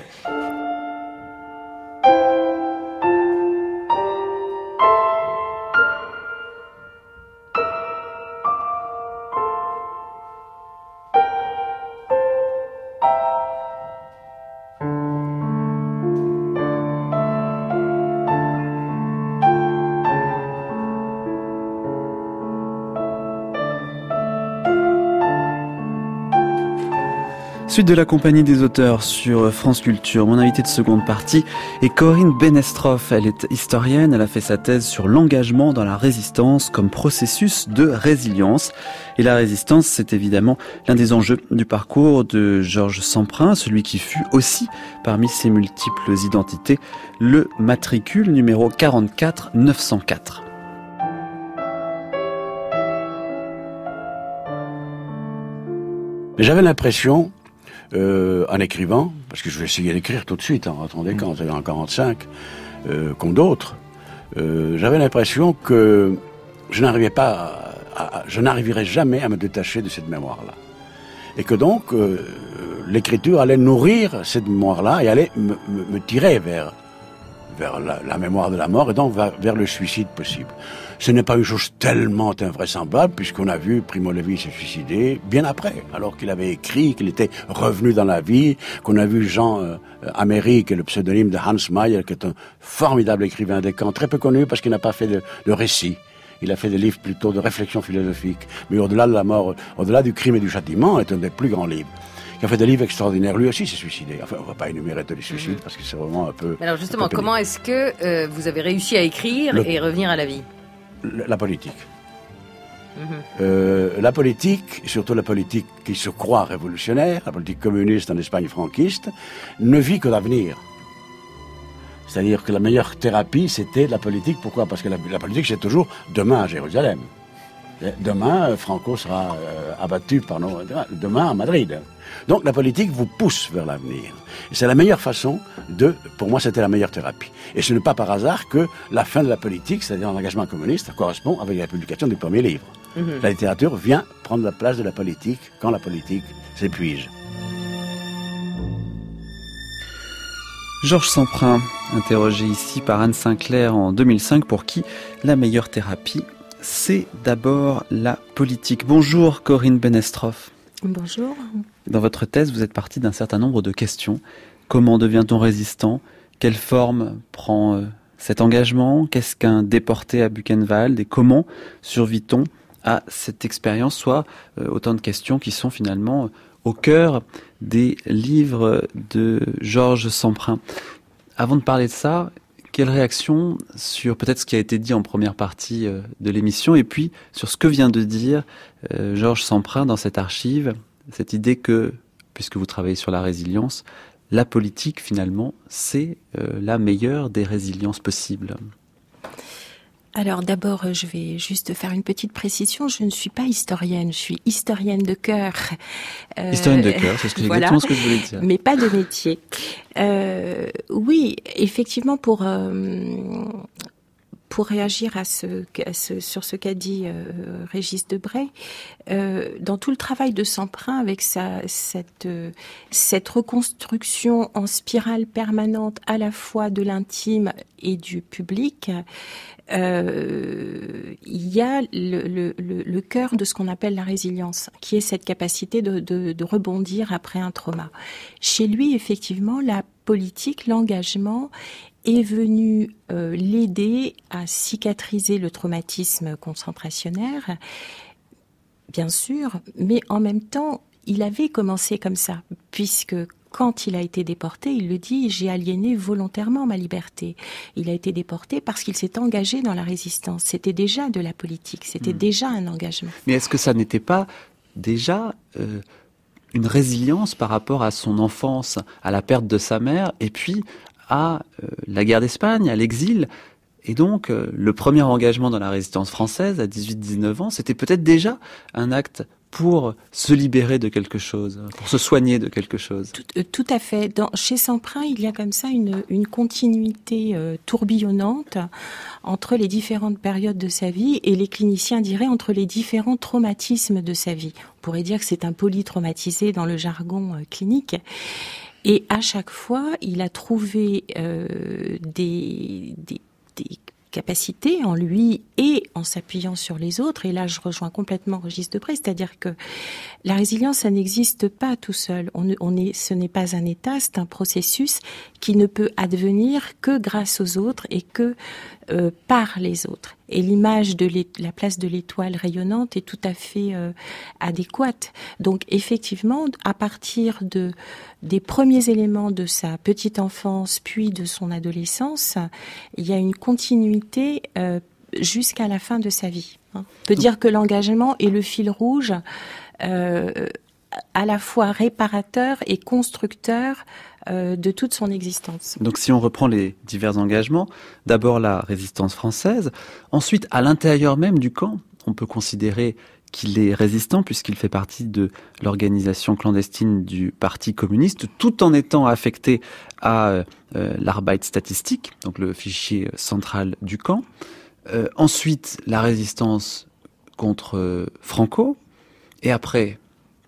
Suite de la compagnie des auteurs sur France Culture. Mon invitée de seconde partie est Corinne Benestroff. Elle est historienne. Elle a fait sa thèse sur l'engagement dans la résistance comme processus de résilience. Et la résistance, c'est évidemment l'un des enjeux du parcours de Georges Semprin, celui qui fut aussi, parmi ses multiples identités, le matricule numéro quarante-quatre neuf cent quatre. J'avais l'impression, Euh, en écrivant, parce que je vais essayer d'écrire tout de suite, en attendez quand j'étais en quarante-cinq, euh, comme d'autres, euh, j'avais l'impression que je n'arrivais pas, à, à, je n'arriverais jamais à me détacher de cette mémoire-là, et que donc euh, l'écriture allait nourrir cette mémoire-là et allait me, me, me tirer vers vers la, la mémoire de la mort et donc vers, vers le suicide possible. Ce n'est pas une chose tellement invraisemblable puisqu'on a vu Primo Levi se suicider bien après, alors qu'il avait écrit, qu'il était revenu dans la vie, qu'on a vu Jean euh, Améry, qui est le pseudonyme de Hans Mayer, qui est un formidable écrivain des camps, très peu connu parce qu'il n'a pas fait de, de récit. Il a fait des livres plutôt de réflexion philosophique. Mais au-delà de la mort, au-delà du crime et du châtiment, est un des plus grands livres. Qui a fait des livres extraordinaires. Lui aussi s'est suicidé. Enfin, on ne va pas énumérer tous les suicides mmh. parce que c'est vraiment un peu... Mais alors justement, comment est-ce que euh, vous avez réussi à écrire le, et revenir à la vie ? La politique. Mmh. Euh, la politique, surtout la politique qui se croit révolutionnaire, la politique communiste en Espagne franquiste, ne vit que l'avenir. C'est-à-dire que la meilleure thérapie, c'était la politique. Pourquoi ? Parce que la, la politique, c'est toujours demain à Jérusalem. Demain, Franco sera euh, abattu par nos... Demain à Madrid. Donc la politique vous pousse vers l'avenir. Et c'est la meilleure façon de... Pour moi, c'était la meilleure thérapie. Et ce n'est pas par hasard que la fin de la politique, c'est-à-dire l'engagement communiste, correspond avec la publication du premier livre. Mmh. La littérature vient prendre la place de la politique quand la politique s'épuise. Georges Semprin, interrogé ici par Anne Sinclair en deux mille cinq, pour qui la meilleure thérapie, c'est d'abord la politique. Bonjour Corinne Benestroff. Bonjour. Dans votre thèse, vous êtes partie d'un certain nombre de questions. Comment devient-on résistant ? Quelle forme prend euh, cet engagement ? Qu'est-ce qu'un déporté à Buchenwald ? Et comment survit-on à cette expérience ? Soit euh, autant de questions qui sont finalement euh, au cœur des livres de Georges Semprin. Avant de parler de ça, quelle réaction sur peut-être ce qui a été dit en première partie euh, de l'émission et puis sur ce que vient de dire euh, Georges Semprin dans cette archive, cette idée que, puisque vous travaillez sur la résilience, la politique finalement c'est euh, la meilleure des résiliences possibles. Alors d'abord, je vais juste faire une petite précision. Je ne suis pas historienne, je suis historienne de cœur. Euh, historienne de cœur, c'est ce que, voilà, exactement ce que je voulais dire. Mais pas de métier. Euh, oui, effectivement, pour euh, pour réagir à ce, à ce sur ce qu'a dit euh, Régis Debray, euh, dans tout le travail de Semprin avec sa cette euh, cette reconstruction en spirale permanente à la fois de l'intime et du public. Euh, il y a le, le, le, le cœur de ce qu'on appelle la résilience, qui est cette capacité de, de, de rebondir après un trauma. Chez lui, effectivement, la politique, l'engagement est venu euh, l'aider à cicatriser le traumatisme concentrationnaire, bien sûr, mais en même temps, il avait commencé comme ça, puisque quand il a été déporté, il le dit, j'ai aliéné volontairement ma liberté. Il a été déporté parce qu'il s'est engagé dans la résistance. C'était déjà de la politique, c'était mmh. déjà un engagement. Mais est-ce que ça n'était pas déjà euh, une résilience par rapport à son enfance, à la perte de sa mère, et puis à euh, la guerre d'Espagne, à l'exil ? Et donc, euh, le premier engagement dans la résistance française, à dix-huit dix-neuf ans, c'était peut-être déjà un acte pour se libérer de quelque chose, pour se soigner de quelque chose. Tout, euh, tout à fait. Dans, chez Semprin, il y a comme ça une, une continuité euh, tourbillonnante entre les différentes périodes de sa vie et les cliniciens diraient entre les différents traumatismes de sa vie. On pourrait dire que c'est un polytraumatisé dans le jargon euh, clinique. Et à chaque fois, il a trouvé euh, des, des, des capacité en lui et en s'appuyant sur les autres. Et là, je rejoins complètement Régis Debray, c'est-à-dire que la résilience, ça n'existe pas tout seul. On ne, on est, ce n'est pas un état, c'est un processus qui ne peut advenir que grâce aux autres et que euh, par les autres. Et l'image de la place de l'étoile rayonnante est tout à fait euh, adéquate. Donc, effectivement, à partir de des premiers éléments de sa petite enfance, puis de son adolescence, il y a une continuité euh, jusqu'à la fin de sa vie. Hein. On peut dire que l'engagement est le fil rouge, euh, à la fois réparateur et constructeur euh, de toute son existence. Donc si on reprend les divers engagements, d'abord la résistance française, ensuite à l'intérieur même du camp, on peut considérer qu'il est résistant puisqu'il fait partie de l'organisation clandestine du Parti communiste, tout en étant affecté à euh, l'Arbeitsstatistik, donc le fichier central du camp. Euh, ensuite, la résistance contre euh, Franco, et après...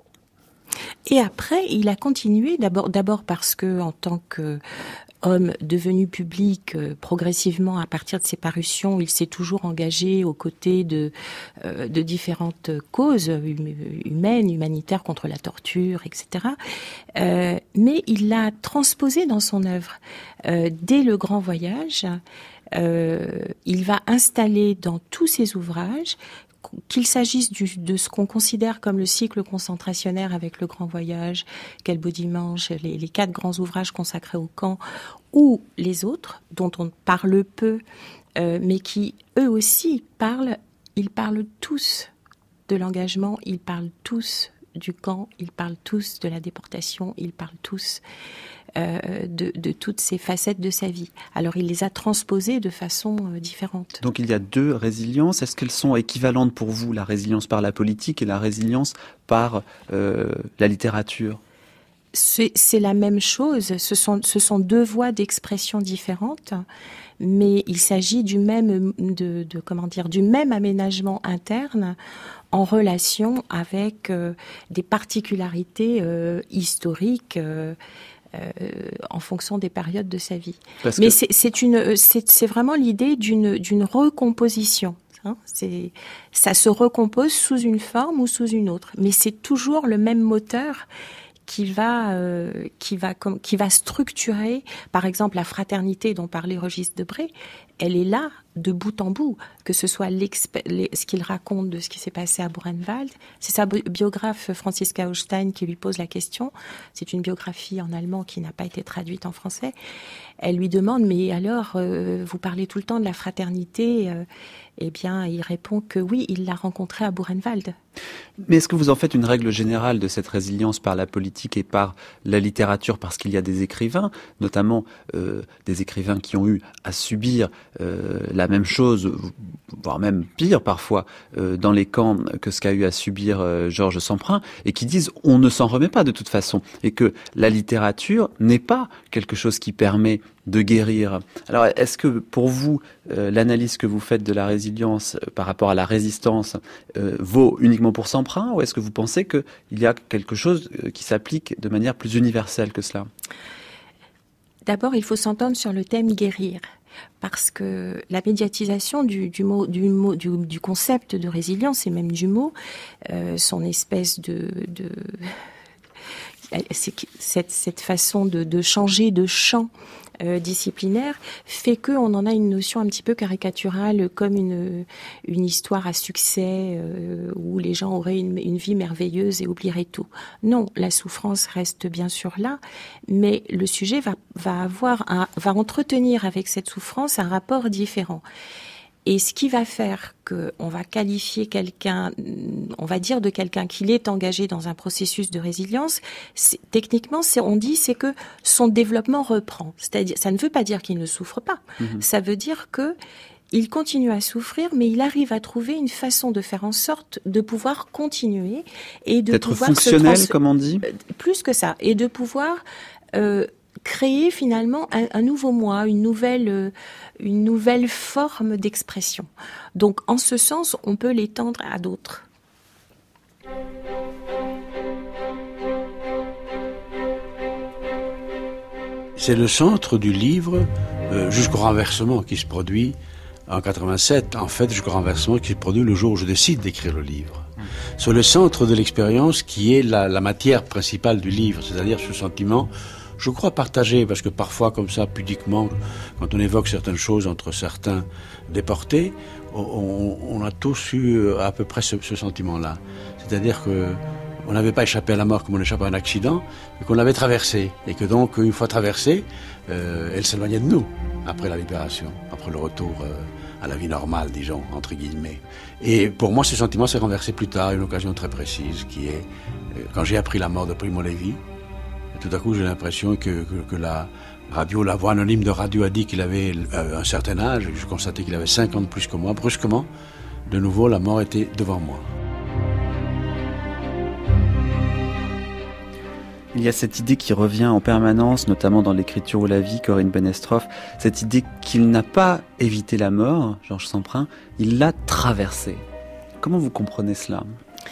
Et après, il a continué, d'abord, d'abord parce que, en tant que homme devenu public, euh, progressivement, à partir de ses parutions, il s'est toujours engagé aux côtés de, euh, de différentes causes humaines, humanitaires, contre la torture, et cetera. Euh, mais il l'a transposé dans son œuvre. Euh, dès le Grand Voyage, euh, il va installer dans tous ses ouvrages, qu'il s'agisse du, de ce qu'on considère comme le cycle concentrationnaire avec le Grand Voyage, Quel beau dimanche, les, les quatre grands ouvrages consacrés au camp, ou les autres, dont on parle peu, euh, mais qui, eux aussi, parlent, ils parlent tous de l'engagement, ils parlent tous du camp, ils parlent tous de la déportation, ils parlent tous euh, de, de toutes ces facettes de sa vie. Alors il les a transposées de façon euh, différente. Donc il y a deux résiliences. Est-ce qu'elles sont équivalentes pour vous, la résilience par la politique et la résilience par euh, la littérature ? C'est, c'est la même chose. Ce sont, ce sont deux voies d'expression différentes, mais il s'agit du même, de, de comment dire, du même aménagement interne en relation avec euh, des particularités euh, historiques. Euh, Euh, en fonction des périodes de sa vie. Parce Mais que... c'est, c'est, une, c'est, c'est vraiment l'idée d'une, d'une recomposition. Hein. C'est, ça se recompose sous une forme ou sous une autre. Mais c'est toujours le même moteur qui va, euh, qui va, comme, qui va structurer, par exemple, la fraternité dont parlait Régis Debray. Elle est là, de bout en bout, que ce soit les, ce qu'il raconte de ce qui s'est passé à Buchenwald. C'est sa biographe Franziska Holstein qui lui pose la question. C'est une biographie en allemand qui n'a pas été traduite en français. Elle lui demande, mais alors, euh, vous parlez tout le temps de la fraternité euh, Eh bien, il répond que oui, il l'a rencontrée à Buchenwald. Mais est-ce que vous en faites une règle générale de cette résilience par la politique et par la littérature, parce qu'il y a des écrivains, notamment euh, des écrivains qui ont eu à subir euh, la même chose, voire même pire parfois, euh, dans les camps que ce qu'a eu à subir euh, Georges Semprin, et qui disent on ne s'en remet pas de toute façon, et que la littérature n'est pas quelque chose qui permet de guérir. Alors, est-ce que pour vous, euh, l'analyse que vous faites de la résilience euh, par rapport à la résistance euh, vaut uniquement pour Semprin, ou est-ce que vous pensez qu'il y a quelque chose euh, qui s'applique de manière plus universelle que cela ? D'abord, il faut s'entendre sur le thème guérir, parce que la médiatisation du, du mot, du, mot du, du concept de résilience et même du mot, euh, son espèce de, de c'est, cette, cette façon de, de changer de champ euh, disciplinaire fait qu'on en a une notion un petit peu caricaturale, comme une, une histoire à succès euh, où les gens auraient une, une vie merveilleuse et oublieraient tout. Non, la souffrance reste bien sûr là, mais le sujet va, va avoir un, va entretenir avec cette souffrance un rapport différent. Et ce qui va faire qu'on va qualifier quelqu'un, on va dire de quelqu'un qu'il est engagé dans un processus de résilience, c'est, techniquement, c'est, on dit, c'est que son développement reprend. C'est-à-dire, ça ne veut pas dire qu'il ne souffre pas. Mmh. Ça veut dire que il continue à souffrir, mais il arrive à trouver une façon de faire en sorte de pouvoir continuer et de D'être pouvoir fonctionnel, se trans- comme on dit. Plus que ça, et de pouvoir euh, créer finalement un, un nouveau moi, une nouvelle, euh, une nouvelle forme d'expression. Donc, en ce sens, on peut l'étendre à d'autres. C'est le centre du livre euh, jusqu'au renversement qui se produit en quatre-vingt-sept, en fait, jusqu'au renversement qui se produit le jour où je décide d'écrire le livre. C'est le centre de l'expérience qui est la, la matière principale du livre, c'est-à-dire ce sentiment, je crois, partagé, parce que parfois, comme ça, pudiquement, quand on évoque certaines choses entre certains déportés, on, on a tous eu à peu près ce, ce sentiment-là. C'est-à-dire que on n'avait pas échappé à la mort comme on échappe à un accident, mais qu'on l'avait traversé. Et que donc, une fois traversée, euh, elle s'éloignait de nous, après la libération, après le retour euh, à la vie normale, disons, entre guillemets. Et pour moi, ce sentiment s'est renversé plus tard, à une occasion très précise, qui est, euh, quand j'ai appris la mort de Primo Levi, tout à coup, j'ai l'impression que, que, que la radio, la voix anonyme de radio a dit qu'il avait euh, un certain âge, et je constatais qu'il avait cinq ans de plus que moi. Brusquement, de nouveau, la mort était devant moi. Il y a cette idée qui revient en permanence, notamment dans l'écriture ou la vie, Corinne Benestroff, cette idée qu'il n'a pas évité la mort, Georges Semprin, il l'a traversée. Comment vous comprenez cela ?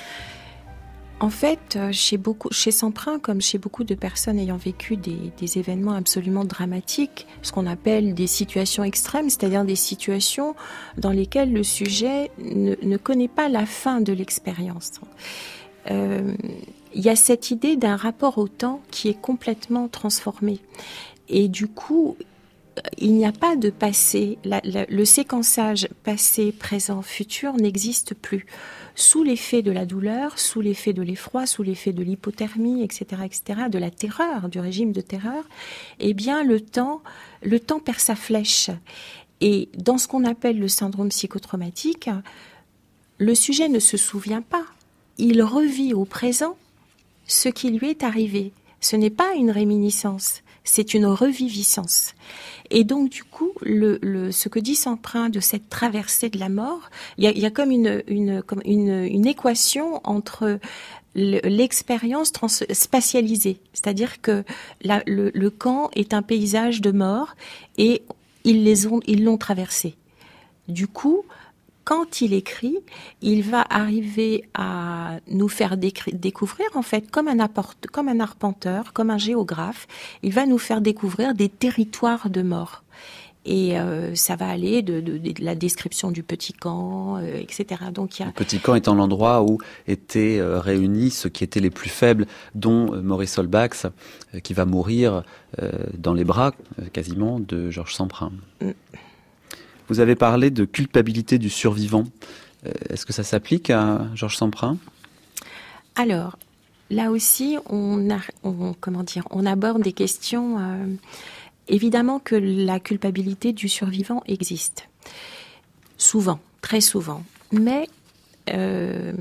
En fait, chez beaucoup, chez Semprin, comme chez beaucoup de personnes ayant vécu des, des événements absolument dramatiques, ce qu'on appelle des situations extrêmes, c'est-à-dire des situations dans lesquelles le sujet ne, ne connaît pas la fin de l'expérience. Euh, il y a cette idée d'un rapport au temps qui est complètement transformé. Et du coup, il n'y a pas de passé. La, la, le séquençage passé, présent, futur n'existe plus. Sous l'effet de la douleur, sous l'effet de l'effroi, sous l'effet de l'hypothermie, et cetera, et cetera, de la terreur, du régime de terreur, eh bien, le temps, le temps perd sa flèche. Et dans ce qu'on appelle le syndrome psychotraumatique, le sujet ne se souvient pas. Il revit au présent ce qui lui est arrivé. Ce n'est pas une réminiscence, c'est une reviviscence. Et donc, du coup, le, le, ce que dit Semprin de cette traversée de la mort, il y a, il y a comme une, une, comme une, une équation entre le, l'expérience trans, spatialisée, c'est-à-dire que la, le, le camp est un paysage de mort et ils les ont, ils l'ont traversé. Du coup, quand il écrit, il va arriver à nous faire décri- découvrir, en fait, comme un, apport- comme un arpenteur, comme un géographe, il va nous faire découvrir des territoires de mort. Et euh, ça va aller de, de, de la description du petit camp, euh, et cetera. Donc, il y a... Le petit camp étant l'endroit où étaient euh, réunis ceux qui étaient les plus faibles, dont euh, Maurice Holbach, euh, qui va mourir euh, dans les bras, euh, quasiment, de Georges Semprin. Mm. Vous avez parlé de culpabilité du survivant. Euh, est-ce que ça s'applique à Georges Semprin ? Alors, là aussi, on, a, on, comment dire, on aborde des questions... Euh, évidemment que la culpabilité du survivant existe. Souvent, très souvent. Mais euh,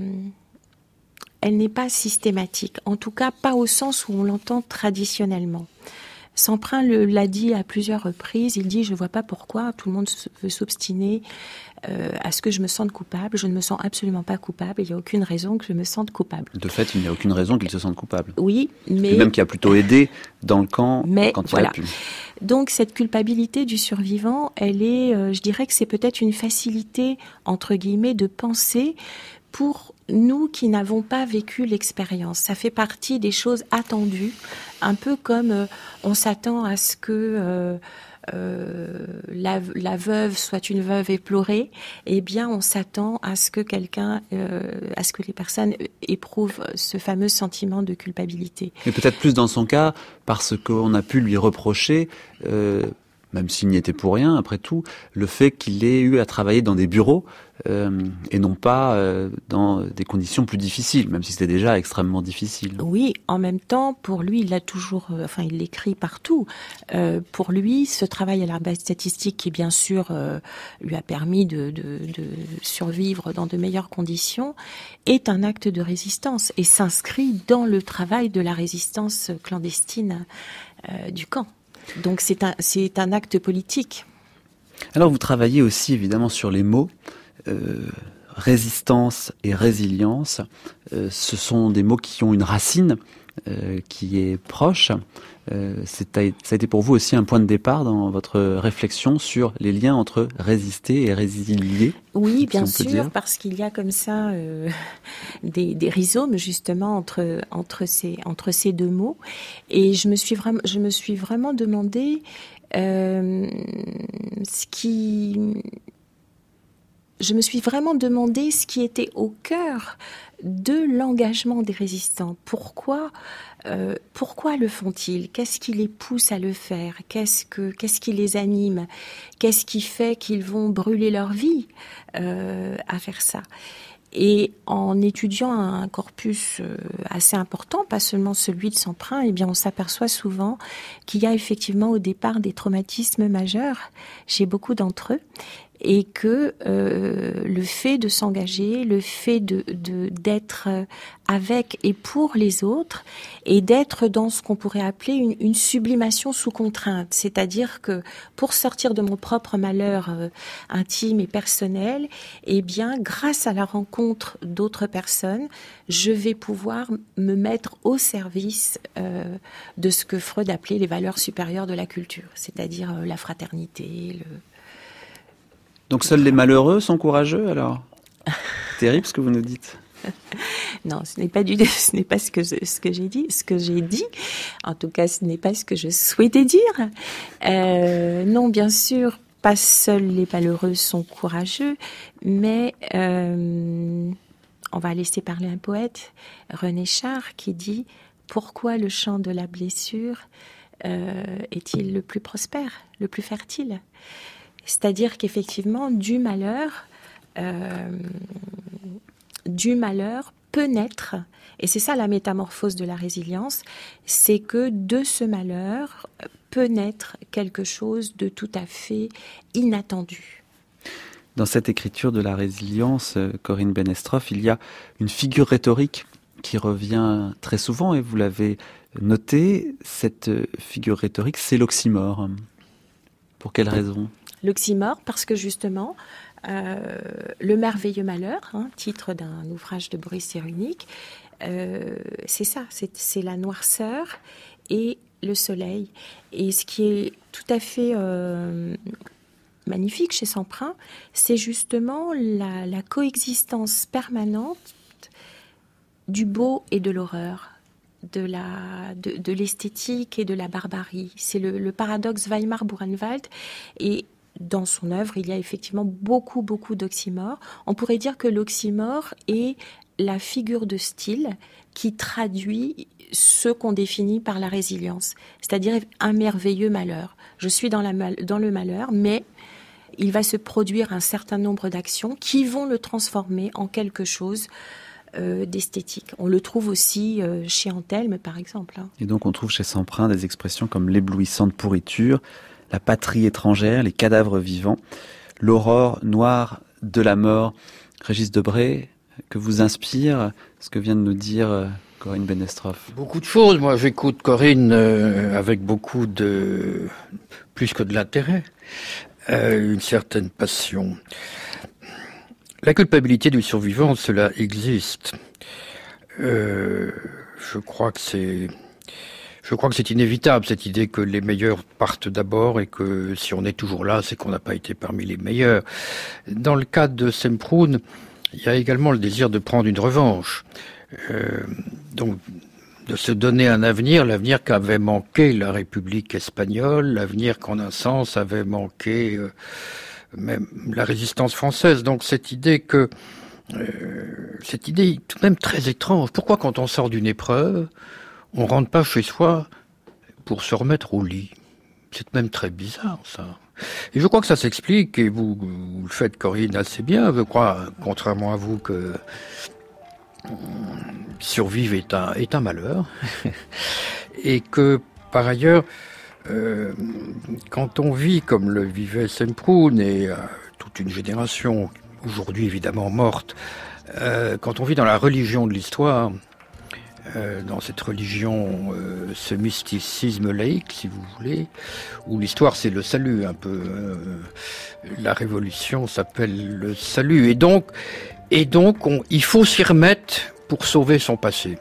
elle n'est pas systématique. En tout cas, pas au sens où on l'entend traditionnellement. Semprin le, l'a dit à plusieurs reprises, il dit « je ne vois pas pourquoi tout le monde veut s'obstiner euh, à ce que je me sente coupable. Je ne me sens absolument pas coupable, il n'y a aucune raison que je me sente coupable. » De fait, il n'y a aucune raison qu'il se sente coupable. Oui, mais... Et même qui a plutôt aidé dans le camp mais, quand il voilà. a pu. Donc cette culpabilité du survivant, elle est, euh, je dirais que c'est peut-être une facilité, entre guillemets, de penser pour nous qui n'avons pas vécu l'expérience. Ça fait partie des choses attendues, un peu comme euh, on s'attend à ce que euh, euh, la, la veuve soit une veuve éplorée, eh bien on s'attend à ce que quelqu'un, euh, à ce que les personnes éprouvent ce fameux sentiment de culpabilité. Mais peut-être plus dans son cas, parce qu'on a pu lui reprocher... Euh, même s'il n'y était pour rien, après tout, le fait qu'il ait eu à travailler dans des bureaux euh, et non pas euh, dans des conditions plus difficiles, même si c'était déjà extrêmement difficile. Oui, en même temps, pour lui, il a toujours, euh, enfin, il l'écrit partout. Euh, pour lui, ce travail à la base statistique, qui bien sûr euh, lui a permis de, de, de survivre dans de meilleures conditions, est un acte de résistance et s'inscrit dans le travail de la résistance clandestine euh, du camp. Donc c'est un, c'est un acte politique. Alors vous travaillez aussi évidemment sur les mots. Euh, résistance et résilience, euh, ce sont des mots qui ont une racine euh, qui est proche. Euh, c'est, ça a été pour vous aussi un point de départ dans votre réflexion sur les liens entre résister et résilier. Oui, si bien sûr, parce qu'il y a comme ça euh, des, des rhizomes justement entre entre ces entre ces deux mots. Et je me suis vraiment je me suis vraiment demandé euh, ce qui je me suis vraiment demandé ce qui était au cœur de l'engagement des résistants. Pourquoi, euh, pourquoi le font-ils ? Qu'est-ce qui les pousse à le faire ? Qu'est-ce que, qu'est-ce qui les anime ? Qu'est-ce qui fait qu'ils vont brûler leur vie euh, à faire ça ? Et en étudiant un corpus assez important, pas seulement celui de Semprin, eh bien on s'aperçoit souvent qu'il y a effectivement au départ des traumatismes majeurs chez beaucoup d'entre eux. Et que euh, le fait de s'engager, le fait de, de d'être avec et pour les autres, et d'être dans ce qu'on pourrait appeler une, une sublimation sous contrainte, c'est-à-dire que pour sortir de mon propre malheur euh, intime et personnel, eh bien, grâce à la rencontre d'autres personnes, je vais pouvoir me mettre au service euh, de ce que Freud appelait les valeurs supérieures de la culture, c'est-à-dire euh, la fraternité, le Donc seuls les malheureux sont courageux, alors ? Terrible ce que vous nous dites. Non, ce n'est pas du, ce n'est pas ce que je, ce que j'ai dit, ce que j'ai dit. En tout cas, ce n'est pas ce que je souhaitais dire. Euh, non, bien sûr, pas seuls les malheureux sont courageux, mais euh, on va laisser parler un poète, René Char, qui dit « Pourquoi le champ de la blessure euh, est-il le plus prospère, le plus fertile ?» C'est-à-dire qu'effectivement, du malheur, euh, du malheur peut naître, et c'est ça la métamorphose de la résilience, c'est que de ce malheur peut naître quelque chose de tout à fait inattendu. Dans cette écriture de la résilience, Corinne Benestroff, il y a une figure rhétorique qui revient très souvent, et vous l'avez noté, cette figure rhétorique, c'est l'oxymore. Pour quelle raison ? L'oxymore, parce que justement, euh, le merveilleux malheur, hein, titre d'un ouvrage de Boris Cyrulnik, euh, c'est ça, c'est, c'est la noirceur et le soleil. Et ce qui est tout à fait euh, magnifique chez Semprin, c'est justement la, la coexistence permanente du beau et de l'horreur, de, la, de, de l'esthétique et de la barbarie. C'est le, le paradoxe Weimar-Buchenwald. Et dans son œuvre, il y a effectivement beaucoup, beaucoup d'oxymores. On pourrait dire que l'oxymore est la figure de style qui traduit ce qu'on définit par la résilience, c'est-à-dire un merveilleux malheur. Je suis dans, la mal- dans le malheur, mais il va se produire un certain nombre d'actions qui vont le transformer en quelque chose euh, d'esthétique. On le trouve aussi euh, chez Antelme, par exemple. Hein. Et donc on trouve chez Semprin des expressions comme l'éblouissante pourriture, la patrie étrangère, les cadavres vivants, l'aurore noire de la mort. Régis Debray, que vous inspire ce que vient de nous dire Corinne Benestroff? Beaucoup de choses. Moi, j'écoute Corinne euh, avec beaucoup de... plus que de l'intérêt, euh, une certaine passion. La culpabilité du survivant, cela existe. Euh, je crois que c'est... Je crois que c'est inévitable, cette idée que les meilleurs partent d'abord et que si on est toujours là, c'est qu'on n'a pas été parmi les meilleurs. Dans le cas de Semprún, il y a également le désir de prendre une revanche. Euh, donc, de se donner un avenir, l'avenir qu'avait manqué la République espagnole, l'avenir qu'en un sens avait manqué euh, même la résistance française. Donc, cette idée que... Euh, cette idée tout de même très étrange. Pourquoi quand on sort d'une épreuve, on rentre pas chez soi pour se remettre au lit? C'est même très bizarre, ça. Et je crois que ça s'explique, et vous, vous le faites, Corinne, assez bien. Je crois, contrairement à vous, que survivre est un, est un malheur. Et que, par ailleurs, euh, quand on vit comme le vivait Semprún et euh, toute une génération, aujourd'hui évidemment morte, euh, quand on vit dans la religion de l'histoire, euh, dans cette religion, euh, ce mysticisme laïque, si vous voulez, où l'histoire c'est le salut, un peu. Euh, la révolution s'appelle le salut, et donc, et donc, on, il faut s'y remettre pour sauver son passé.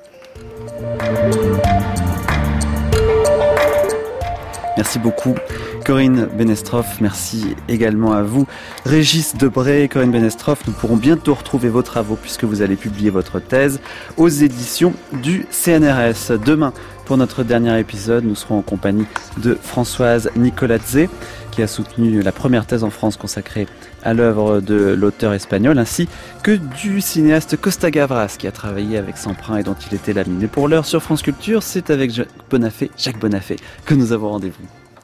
Merci beaucoup Corinne Benestroff, merci également à vous Régis Debray. Corinne Benestroff, nous pourrons bientôt retrouver vos travaux puisque vous allez publier votre thèse aux éditions du C N R S. Demain, pour notre dernier épisode, nous serons en compagnie de Françoise Nicoladze, qui a soutenu la première thèse en France consacrée à l'œuvre de l'auteur espagnol, ainsi que du cinéaste Costa Gavras, qui a travaillé avec Semprin et dont il était l'ami. Mais pour l'heure, sur France Culture, c'est avec Jacques Bonafé, Jacques Bonafé que nous avons rendez-vous.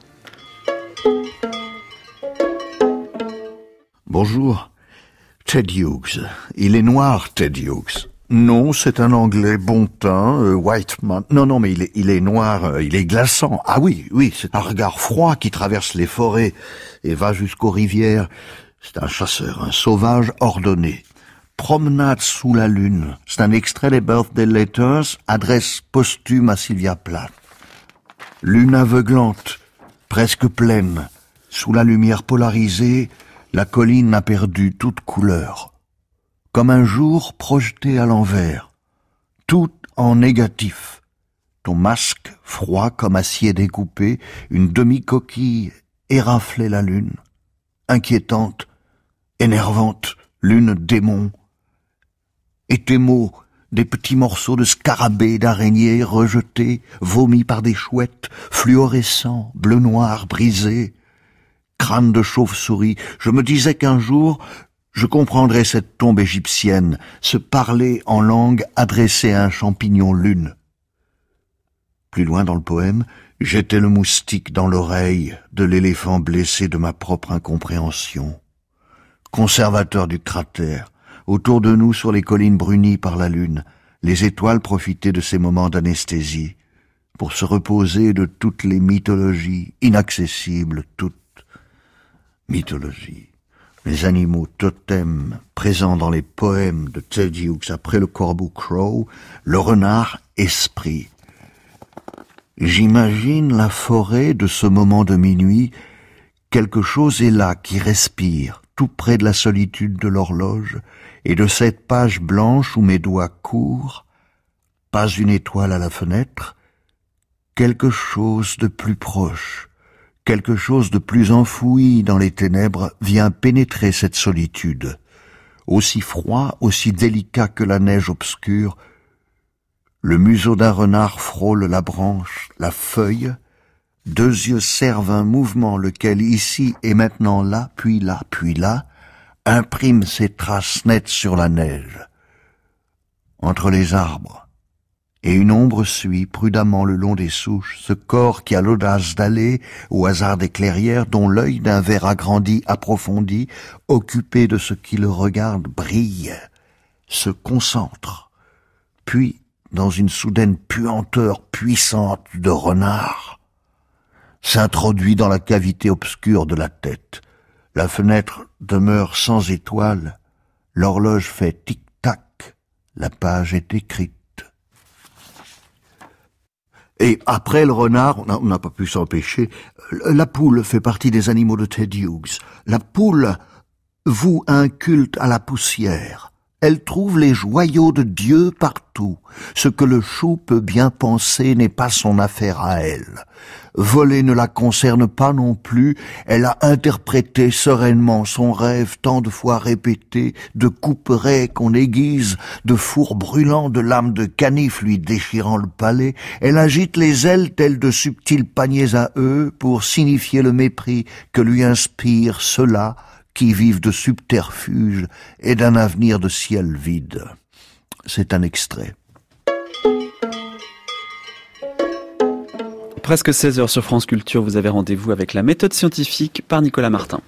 Bonjour. Ted Hughes. Il est noir, Ted Hughes. Non, c'est un Anglais bon teint, euh, white man. Non, non, mais il est, il est noir, euh, il est glaçant. Ah oui, oui, c'est un regard froid qui traverse les forêts et va jusqu'aux rivières. C'est un chasseur, un sauvage ordonné. Promenade sous la lune. C'est un extrait des Birthday Letters, adresse posthume à Sylvia Plath. Lune aveuglante, presque pleine. Sous la lumière polarisée, la colline a perdu toute couleur. Comme un jour projeté à l'envers. Tout en négatif. Ton masque, froid comme acier découpé, une demi-coquille éraflait la lune. Inquiétante, énervante, lune démon. Et tes mots, des petits morceaux de scarabées, d'araignées rejetés, vomis par des chouettes, fluorescents, bleu-noir, brisés. Crâne de chauve-souris, je me disais qu'un jour, je comprendrais cette tombe égyptienne, se parler en langue adressée à un champignon lune. Plus loin dans le poème, j'étais le moustique dans l'oreille de l'éléphant blessé de ma propre incompréhension. Conservateur du cratère, autour de nous sur les collines brunies par la lune, les étoiles profitaient de ces moments d'anesthésie pour se reposer de toutes les mythologies inaccessibles, toutes mythologies. Les animaux totems présents dans les poèmes de Ted Hughes après le corbeau Crow, le renard esprit. J'imagine la forêt de ce moment de minuit, quelque chose est là qui respire, tout près de la solitude de l'horloge, et de cette page blanche où mes doigts courent, pas une étoile à la fenêtre, quelque chose de plus proche. Quelque chose de plus enfoui dans les ténèbres vient pénétrer cette solitude. Aussi froid, aussi délicat que la neige obscure, le museau d'un renard frôle la branche, la feuille, deux yeux servent un mouvement lequel ici et maintenant là, puis là, puis là, imprime ses traces nettes sur la neige. Entre les arbres, et une ombre suit prudemment le long des souches ce corps qui a l'audace d'aller au hasard des clairières dont l'œil d'un ver agrandi, approfondi, occupé de ce qui le regarde, brille, se concentre, puis, dans une soudaine puanteur puissante de renard, s'introduit dans la cavité obscure de la tête. La fenêtre demeure sans étoile, l'horloge fait tic-tac, la page est écrite. Et après le renard, on n'a pas pu s'empêcher, la poule fait partie des animaux de Ted Hughes. La poule voue un culte à la poussière. Elle trouve les joyaux de Dieu partout. Ce que le chou peut bien penser n'est pas son affaire à elle. Voler ne la concerne pas non plus. Elle a interprété sereinement son rêve tant de fois répété, de couperets qu'on aiguise, de fours brûlants, de lames de canif lui déchirant le palais. Elle agite les ailes telles de subtils paniers à œufs pour signifier le mépris que lui inspire ceux-là qui vivent de subterfuges et d'un avenir de ciel vide. C'est un extrait. Presque seize heures sur France Culture, vous avez rendez-vous avec la méthode scientifique par Nicolas Martin.